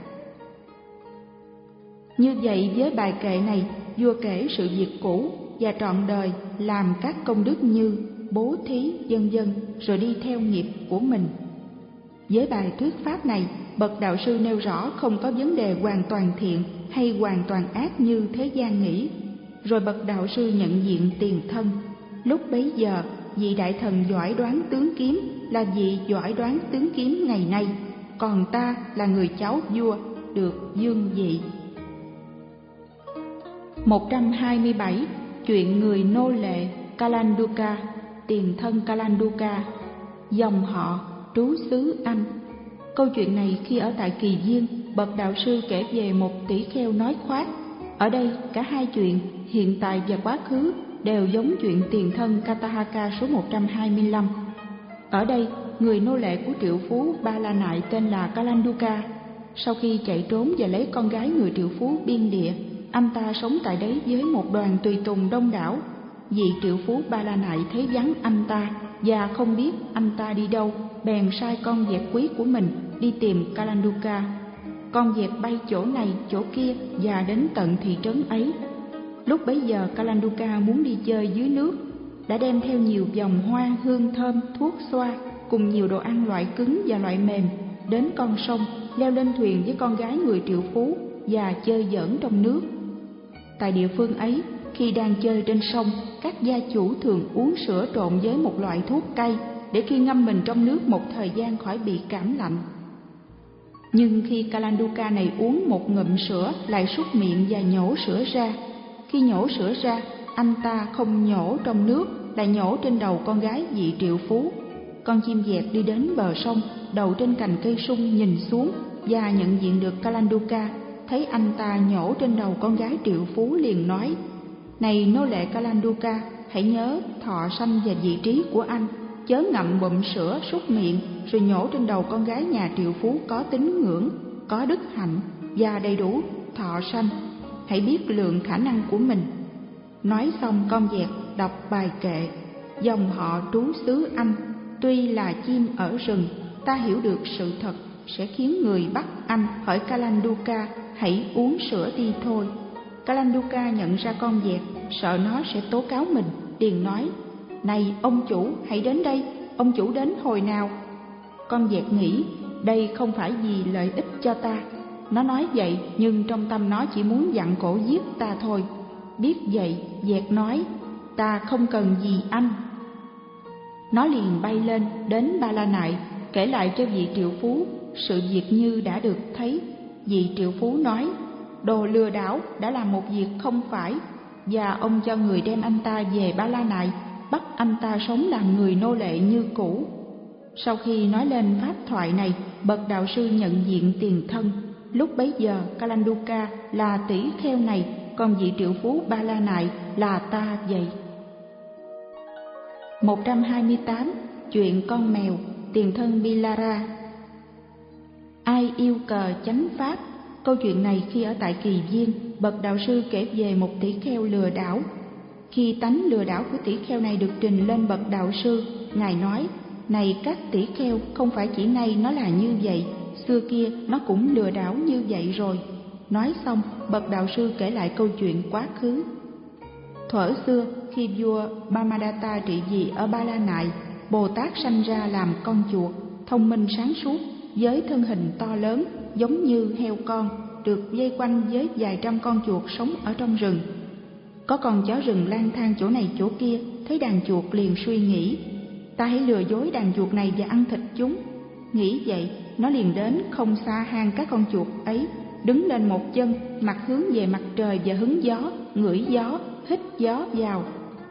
Như vậy với bài kệ này, vua kể sự việc cũ và trọn đời làm các công đức như bố thí vân vân, rồi đi theo nghiệp của mình. Với bài thuyết pháp này, bậc đạo sư nêu rõ không có vấn đề hoàn toàn thiện hay hoàn toàn ác như thế gian nghĩ. Rồi bậc đạo sư nhận diện tiền thân. Lúc bấy giờ, vị đại thần giỏi đoán tướng kiếm là vị giỏi đoán tướng kiếm ngày nay, còn ta là người cháu vua được vương vị. một trăm hai mươi bảy. Chuyện người nô lệ Kalanduka, tiền thân Kalanduka, dòng họ trú xứ Anh. Câu chuyện này khi ở tại Kỳ Viên, bậc đạo sư kể về một tỷ kheo nói khoác. Ở đây cả hai chuyện hiện tại và quá khứ đều giống chuyện tiền thân Katahaka số một trăm hai mươi lăm. Ở đây, người nô lệ của triệu phú Ba La Nại tên là Kalanduka. Sau khi chạy trốn và lấy con gái người triệu phú biên địa, anh ta sống tại đấy với một đoàn tùy tùng đông đảo. Vị triệu phú Ba La Nại thấy vắng anh ta và không biết anh ta đi đâu, bèn sai con vẹt quý của mình đi tìm Kalanduka. Con vẹt bay chỗ này chỗ kia và đến tận thị trấn ấy. Lúc bấy giờ Kalanduka muốn đi chơi dưới nước, đã đem theo nhiều vòng hoa hương thơm, thuốc xoa cùng nhiều đồ ăn loại cứng và loại mềm đến con sông, leo lên thuyền với con gái người triệu phú và chơi giỡn trong nước. Tại địa phương ấy, khi đang chơi trên sông, các gia chủ thường uống sữa trộn với một loại thuốc cay để khi ngâm mình trong nước một thời gian khỏi bị cảm lạnh. Nhưng khi Kalanduka này uống một ngụm sữa lại súc miệng và nhổ sữa ra. Khi nhổ sữa ra, anh ta không nhổ trong nước, lại nhổ trên đầu con gái vị triệu phú. Con chim vẹt đi đến bờ sông, đậu trên cành cây sung nhìn xuống và nhận diện được Kalanduka. Thấy anh ta nhổ trên đầu con gái triệu phú liền nói: "Này nô lệ Kalanduka, hãy nhớ thọ sanh và vị trí của anh, chớ ngậm bụm sữa súc miệng rồi nhổ trên đầu con gái nhà triệu phú có tín ngưỡng, có đức hạnh và đầy đủ thọ sanh. Hãy biết lượng khả năng của mình." Nói xong, con vẹt đọc bài kệ: "Dòng họ trú xứ Anh, tuy là chim ở rừng, ta hiểu được sự thật sẽ khiến người bắt anh. Hỏi Kalanduka, hãy uống sữa đi thôi." Kalanduka nhận ra con vẹt, sợ nó sẽ tố cáo mình, liền nói: "Này ông chủ, hãy đến đây, ông chủ đến hồi nào?" Con vẹt nghĩ, đây không phải vì lợi ích cho ta. Nó nói vậy nhưng trong tâm nó chỉ muốn dặn cổ giết ta thôi. Biết vậy, vẹt nói: "Ta không cần gì anh." Nó liền bay lên đến Ba La Nại, kể lại cho vị triệu phú sự việc như đã được thấy. Vị triệu phú nói: "Đồ lừa đảo đã làm một việc không phải, và ông cho người đem anh ta về Ba La Nại, bắt anh ta sống làm người nô lệ như cũ." Sau khi nói lên pháp thoại này, bậc đạo sư nhận diện tiền thân. Lúc bấy giờ Kalanduka là tỷ kheo này, còn vị triệu phú Ba La Nại là ta vậy. một trăm hai mươi tám. Chuyện con mèo, tiền thân Bilara. Ai yêu cờ chánh pháp? Câu chuyện này khi ở tại Kỳ Viên, bậc đạo sư kể về một tỷ kheo lừa đảo. Khi tánh lừa đảo của tỷ kheo này được trình lên bậc đạo sư, ngài nói: "Này các tỷ kheo, không phải chỉ nay nó là như vậy, xưa kia nó cũng lừa đảo như vậy rồi." Nói xong, bậc đạo sư kể lại câu chuyện quá khứ. Thuở xưa, khi vua Brahmadatta trị vì ở Ba La Nại, Bồ Tát sanh ra làm con chuột, thông minh sáng suốt, với thân hình to lớn giống như heo con, được vây quanh với vài trăm con chuột sống ở trong rừng. Có con chó rừng lang thang chỗ này chỗ kia, thấy đàn chuột liền suy nghĩ: "Ta hãy lừa dối đàn chuột này và ăn thịt chúng." Nghĩ vậy, nó liền đến không xa hang các con chuột ấy, đứng lên một chân, mặt hướng về mặt trời và hứng gió, ngửi gió, hít gió vào.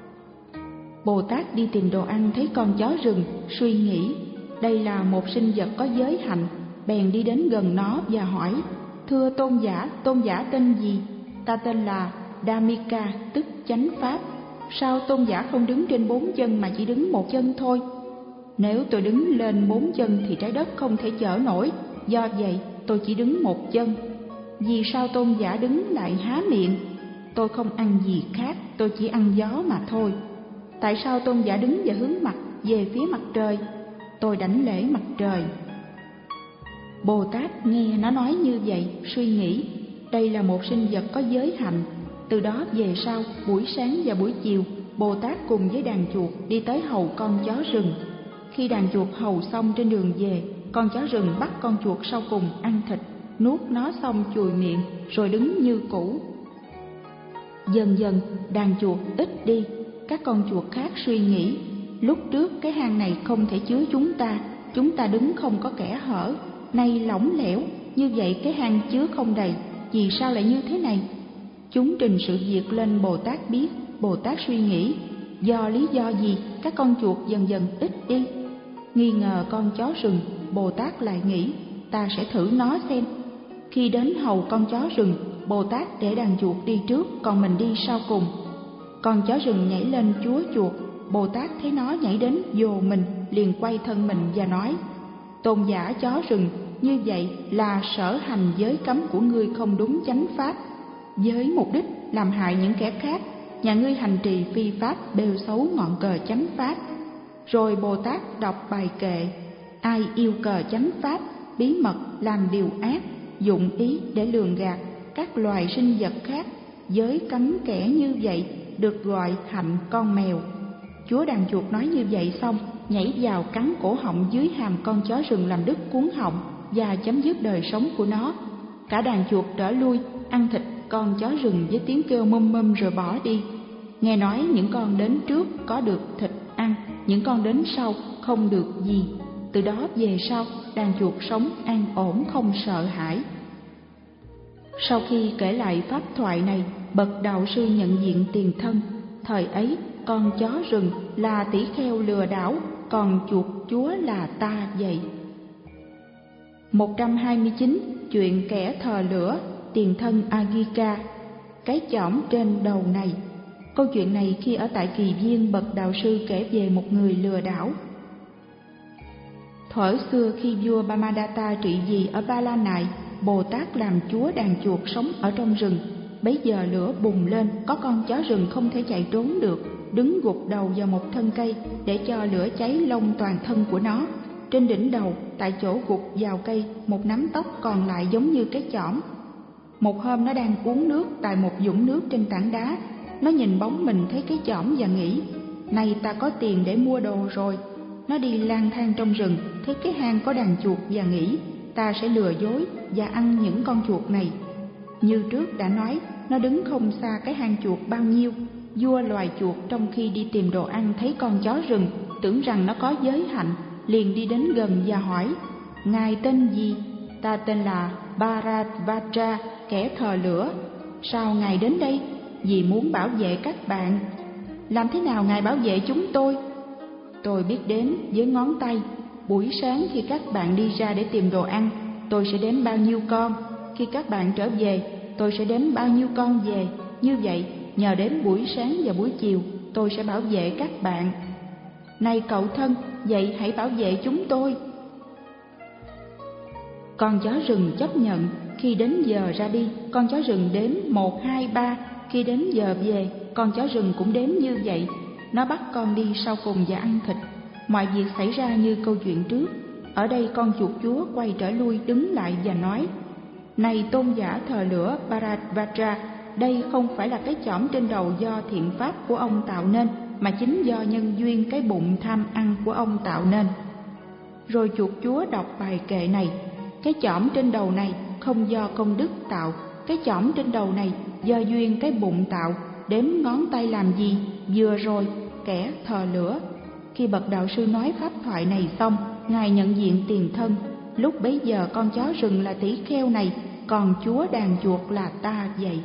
Bồ Tát đi tìm đồ ăn thấy con chó rừng, suy nghĩ đây là một sinh vật có giới hạnh, bèn đi đến gần nó và hỏi: "Thưa tôn giả, tôn giả tên gì?" "Ta tên là Dhammika, tức chánh pháp." "Sao tôn giả không đứng trên bốn chân mà chỉ đứng một chân thôi?" "Nếu tôi đứng lên bốn chân thì trái đất không thể chở nổi, do vậy tôi chỉ đứng một chân." "Vì sao tôn giả đứng lại há miệng?" "Tôi không ăn gì khác, tôi chỉ ăn gió mà thôi." "Tại sao tôn giả đứng và hướng mặt về phía mặt trời?" "Tôi đảnh lễ mặt trời." Bồ Tát nghe nó nói như vậy, suy nghĩ đây là một sinh vật có giới hạnh. Từ đó về sau, buổi sáng và buổi chiều, Bồ Tát cùng với đàn chuột đi tới hầu con chó rừng. Khi đàn chuột hầu xong trên đường về, con chó rừng bắt con chuột sau cùng ăn thịt, nuốt nó xong chùi miệng rồi đứng như cũ. Dần dần đàn chuột ít đi, các con chuột khác suy nghĩ: lúc trước cái hang này không thể chứa chúng ta, chúng ta đứng không có kẽ hở, nay lỏng lẻo, như vậy cái hang chứa không đầy, vì sao lại như thế này? Chúng trình sự việc lên Bồ Tát biết. Bồ Tát suy nghĩ do lý do gì các con chuột dần dần ít đi. Nghi ngờ con chó rừng, Bồ Tát lại nghĩ ta sẽ thử nó xem. Khi đến hầu con chó rừng, Bồ Tát để đàn chuột đi trước, còn mình đi sau cùng. Con chó rừng nhảy lên chúa chuột, Bồ Tát thấy nó nhảy đến vồ mình, liền quay thân mình và nói: "Tôn giả chó rừng, như vậy là sở hành giới cấm của ngươi không đúng chánh pháp, với mục đích làm hại những kẻ khác. Nhà ngươi hành trì phi pháp, bêu xấu ngọn cờ chánh pháp." Rồi Bồ Tát đọc bài kệ: ai yêu cờ chánh pháp, bí mật làm điều ác, dụng ý để lường gạt các loài sinh vật khác, giới cấm kẻ như vậy được gọi hạnh con mèo. Chúa đàn chuột nói như vậy xong, nhảy vào cắn cổ họng dưới hàm con chó rừng làm đứt cuống họng và chấm dứt đời sống của nó. Cả đàn chuột trở lui, ăn thịt con chó rừng với tiếng kêu mâm mâm rồi bỏ đi. Nghe nói những con đến trước có được thịt ăn, những con đến sau không được gì. Từ đó về sau, đàn chuột sống an ổn không sợ hãi. Sau khi kể lại pháp thoại này, bậc đạo sư nhận diện tiền thân. Thời ấy, con chó rừng là tỷ kheo lừa đảo, còn chuột chúa là ta vậy. một trăm hai mươi chín. Chuyện kẻ thờ lửa, tiền thân Agika. Cái chỏm trên đầu này. Câu chuyện này khi ở tại Kỳ Viên, bậc đạo sư kể về một người lừa đảo. Thuở xưa khi vua Brahmadatta trị vì ở Ba La Nại, Bồ Tát làm chúa đàn chuột sống ở trong rừng. Bấy giờ lửa bùng lên, có con chó rừng không thể chạy trốn được, đứng gục đầu vào một thân cây để cho lửa cháy lông toàn thân của nó. Trên đỉnh đầu, tại chỗ gục vào cây, một nắm tóc còn lại giống như cái chỏm. Một hôm nó đang uống nước tại một vũng nước trên tảng đá. Nó nhìn bóng mình thấy cái chỏm và nghĩ, này ta có tiền để mua đồ rồi. Nó đi lang thang trong rừng, thấy cái hang có đàn chuột và nghĩ, ta sẽ lừa dối và ăn những con chuột này. Như trước đã nói, nó đứng không xa cái hang chuột bao nhiêu. Vua loài chuột trong khi đi tìm đồ ăn thấy con chó rừng, tưởng rằng nó có giới hạnh, liền đi đến gần và hỏi, ngài tên gì? Ta tên là Bharadvaja, kẻ thờ lửa. Sao ngài đến đây? Vì muốn bảo vệ các bạn. Làm thế nào ngài bảo vệ chúng tôi? Tôi biết đếm với ngón tay. Buổi sáng khi các bạn đi ra để tìm đồ ăn, tôi sẽ đếm bao nhiêu con. Khi các bạn trở về, tôi sẽ đếm bao nhiêu con về. Như vậy, nhờ đếm buổi sáng và buổi chiều, tôi sẽ bảo vệ các bạn. Này cậu thân, vậy hãy bảo vệ chúng tôi. Con chó rừng chấp nhận. Khi đến giờ ra đi, con chó rừng đếm một, hai, ba. Khi đến giờ về, con chó rừng cũng đếm như vậy. Nó bắt con đi sau cùng và ăn thịt. Mọi việc xảy ra như câu chuyện trước. Ở đây con chuột chúa quay trở lui đứng lại và nói, này tôn giả thờ lửa Bharadvaja, đây không phải là cái chỏm trên đầu do thiện pháp của ông tạo nên, mà chính do nhân duyên cái bụng tham ăn của ông tạo nên. Rồi chuột chúa đọc bài kệ này, cái chỏm trên đầu này không do công đức tạo, cái chỏm trên đầu này do duyên cái bụng tạo, đếm ngón tay làm gì? Vừa rồi, kẻ thờ lửa. Khi bậc đạo sư nói pháp thoại này xong, ngài nhận diện tiền thân. Lúc bấy giờ con chó rừng là tỷ kheo này, còn chúa đàn chuột là ta vậy.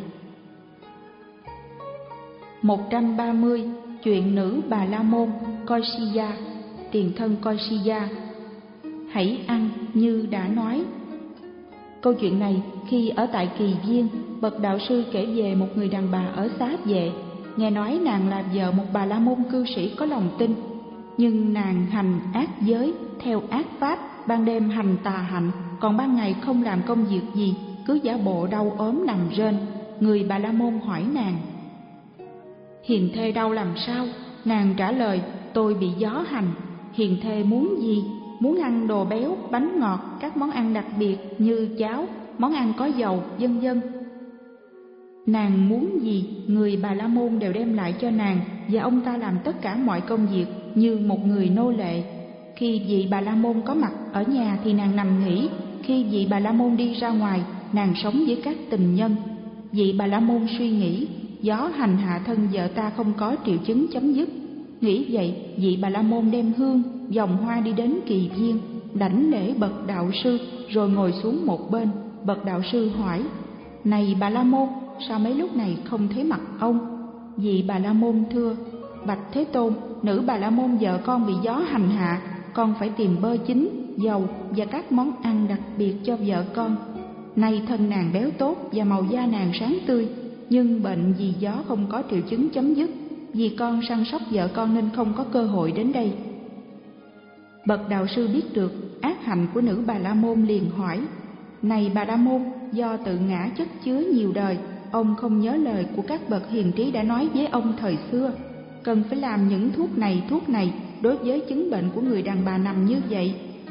một trăm ba mươi. Chuyện nữ Bà La Môn, Kausiya, tiền thân Kausiya. Hãy ăn như đã nói. Câu chuyện này khi ở tại Kỳ Viên, bậc đạo sư kể về một người đàn bà ở Xá Vệ. Nghe nói nàng là vợ một Bà La Môn cư sĩ có lòng tin, nhưng nàng hành ác giới, theo ác pháp, ban đêm hành tà hạnh, còn ban ngày không làm công việc gì, cứ giả bộ đau ốm nằm rên. Người Bà La Môn hỏi nàng, hiền thê đau làm sao? Nàng trả lời, tôi bị gió hành. Hiền thê muốn gì? Muốn ăn đồ béo, bánh ngọt, các món ăn đặc biệt như cháo, món ăn có dầu, vân vân. Nàng muốn gì, người Bà La Môn đều đem lại cho nàng, và ông ta làm tất cả mọi công việc như một người nô lệ. Khi vị Bà La Môn có mặt ở nhà thì nàng nằm nghỉ, khi vị Bà La Môn đi ra ngoài, nàng sống với các tình nhân. Vị Bà La Môn suy nghĩ, gió hành hạ thân vợ ta không có triệu chứng chấm dứt. Nghĩ vậy, vị Bà La Môn đem hương, vòng hoa đi đến Kỳ Viên, đảnh lễ bậc đạo sư, rồi ngồi xuống một bên. Bậc đạo sư hỏi, này Bà La Môn, sao mấy lúc này không thấy mặt ông? Vị Bà La Môn thưa, bạch Thế Tôn, nữ Bà La Môn vợ con bị gió hành hạ, con phải tìm bơ chín, dầu và các món ăn đặc biệt cho vợ con. Nay thân nàng béo tốt và màu da nàng sáng tươi, nhưng bệnh vì gió không có triệu chứng chấm dứt. Vì con săn sóc vợ con nên không có cơ hội đến đây. Bậc đạo sư biết được ác hạnh của nữ Bà La Môn liền hỏi, này Bà La Môn, do tự ngã chất chứa nhiều đời, ông không nhớ lời của các bậc hiền trí đã nói với ông thời xưa, cần phải làm những thuốc này thuốc này đối với chứng bệnh của người đàn bà nằm như vậy.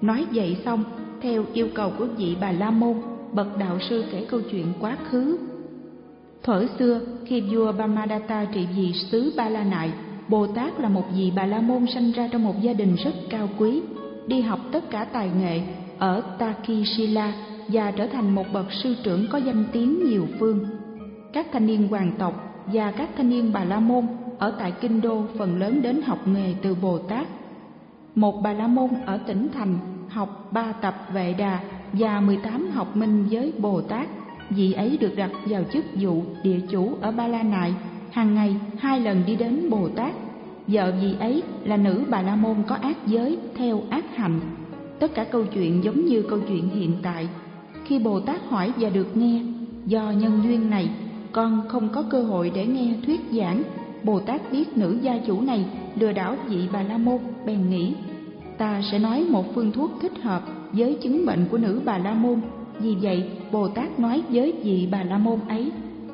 Nói vậy xong, theo yêu cầu của vị Bà La Môn, bậc đạo sư kể câu chuyện quá khứ. Thuở xưa, khi vua Brahmadatta trị vì xứ Ba La Nại, Bồ Tát là một vị Bà La Môn sanh ra trong một gia đình rất cao quý, đi học tất cả tài nghệ ở Takshila và trở thành một bậc sư trưởng có danh tiếng nhiều phương. Các thanh niên hoàng tộc và các thanh niên Bà La Môn ở tại Kinh Đô phần lớn đến học nghề từ Bồ Tát. Một Bà La Môn ở tỉnh thành học ba tập Vệ Đà và mười tám học minh với Bồ Tát. Vị ấy được đặt vào chức vụ địa chủ ở Ba La Nại, hàng ngày hai lần đi đến Bồ Tát. Vợ vị ấy là nữ Bà La Môn có ác giới theo ác hạnh. Tất cả câu chuyện giống như câu chuyện hiện tại. Khi Bồ Tát hỏi và được nghe, do nhân duyên này, con không có cơ hội để nghe thuyết giảng. Bồ Tát biết nữ gia chủ này lừa đảo vị Bà La Môn, bèn nghĩ, ta sẽ nói một phương thuốc thích hợp với chứng bệnh của nữ Bà La Môn. Vì vậy, Bồ Tát nói với vị Bà La Môn ấy: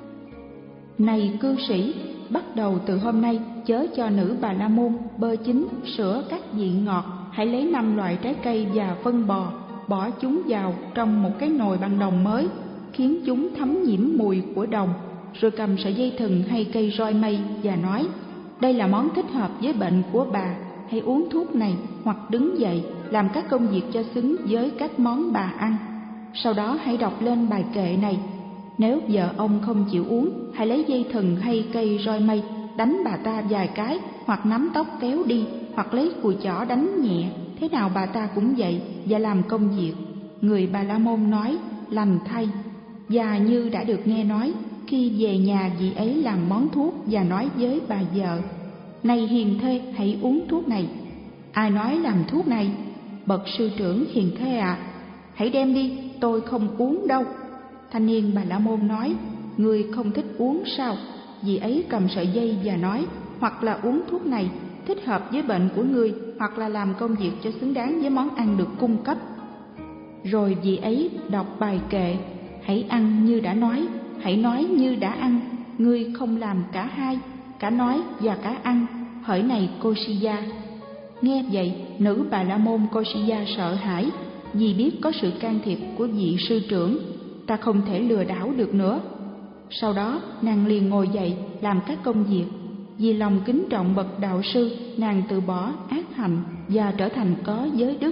Này cư sĩ, bắt đầu từ hôm nay chớ cho nữ Bà La Môn bơ chín, sữa các vị ngọt. Hãy lấy năm loại trái cây và phân bò, bỏ chúng vào trong một cái nồi bằng đồng mới, khiến chúng thấm nhiễm mùi của đồng, rồi cầm sợi dây thừng hay cây roi mây và nói: Đây là món thích hợp với bệnh của bà, hãy uống thuốc này hoặc đứng dậy làm các công việc cho xứng với các món bà ăn. Sau đó hãy đọc lên bài kệ này. Nếu vợ ông không chịu uống, hãy lấy dây thừng hay cây roi mây đánh bà ta vài cái, hoặc nắm tóc kéo đi, hoặc lấy cùi chỏ đánh nhẹ, thế nào bà ta cũng vậy, và làm công việc. Người Bà La Môn nói: Lành thay. Và như đã được nghe nói, khi về nhà vị ấy làm món thuốc và nói với bà vợ: Này hiền thê, hãy uống thuốc này. Ai nói làm thuốc này? Bậc sư trưởng hiền thê ạ. À, hãy đem đi, tôi không uống đâu. Thanh niên Bà La Môn nói: Ngươi không thích uống sao? Vị ấy cầm sợi dây và nói: Hoặc là uống thuốc này, thích hợp với bệnh của ngươi, hoặc là làm công việc cho xứng đáng với món ăn được cung cấp. Rồi vị ấy đọc bài kệ: Hãy ăn như đã nói, hãy nói như đã ăn. Ngươi không làm cả hai, cả nói và cả ăn. Hỡi này Kosiya. Nghe vậy, nữ Bà La Môn Kosiya sợ hãi, vì biết có sự can thiệp của vị sư trưởng, ta không thể lừa đảo được nữa. Sau đó, nàng liền ngồi dậy làm các công việc. Vì lòng kính trọng bậc đạo sư, nàng từ bỏ ác hạnh và trở thành có giới đức.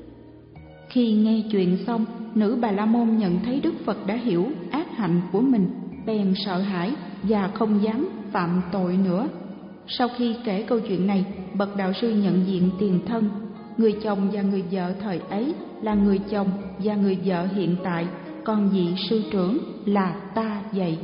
Khi nghe chuyện xong, nữ Bà La Môn nhận thấy Đức Phật đã hiểu ác hạnh của mình, bèn sợ hãi và không dám phạm tội nữa. Sau khi kể câu chuyện này, bậc đạo sư nhận diện tiền thân. Người chồng và người vợ thời ấy là người chồng và người vợ hiện tại, còn vị sư trưởng là ta vậy.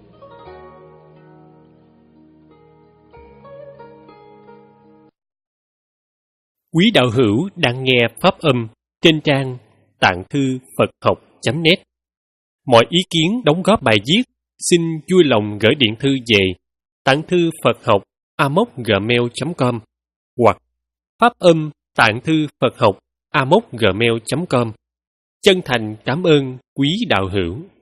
Quý đạo hữu đang nghe pháp âm trên trang tạng thư Phật học chấm net. Mọi ý kiến đóng góp bài viết xin vui lòng gửi điện thư về tạng thư Phật học a m o c gmail chấm com hoặc pháp âm tạng thư Phật học a m o c gmail chấm com. Chân thành cảm ơn quý đạo hữu.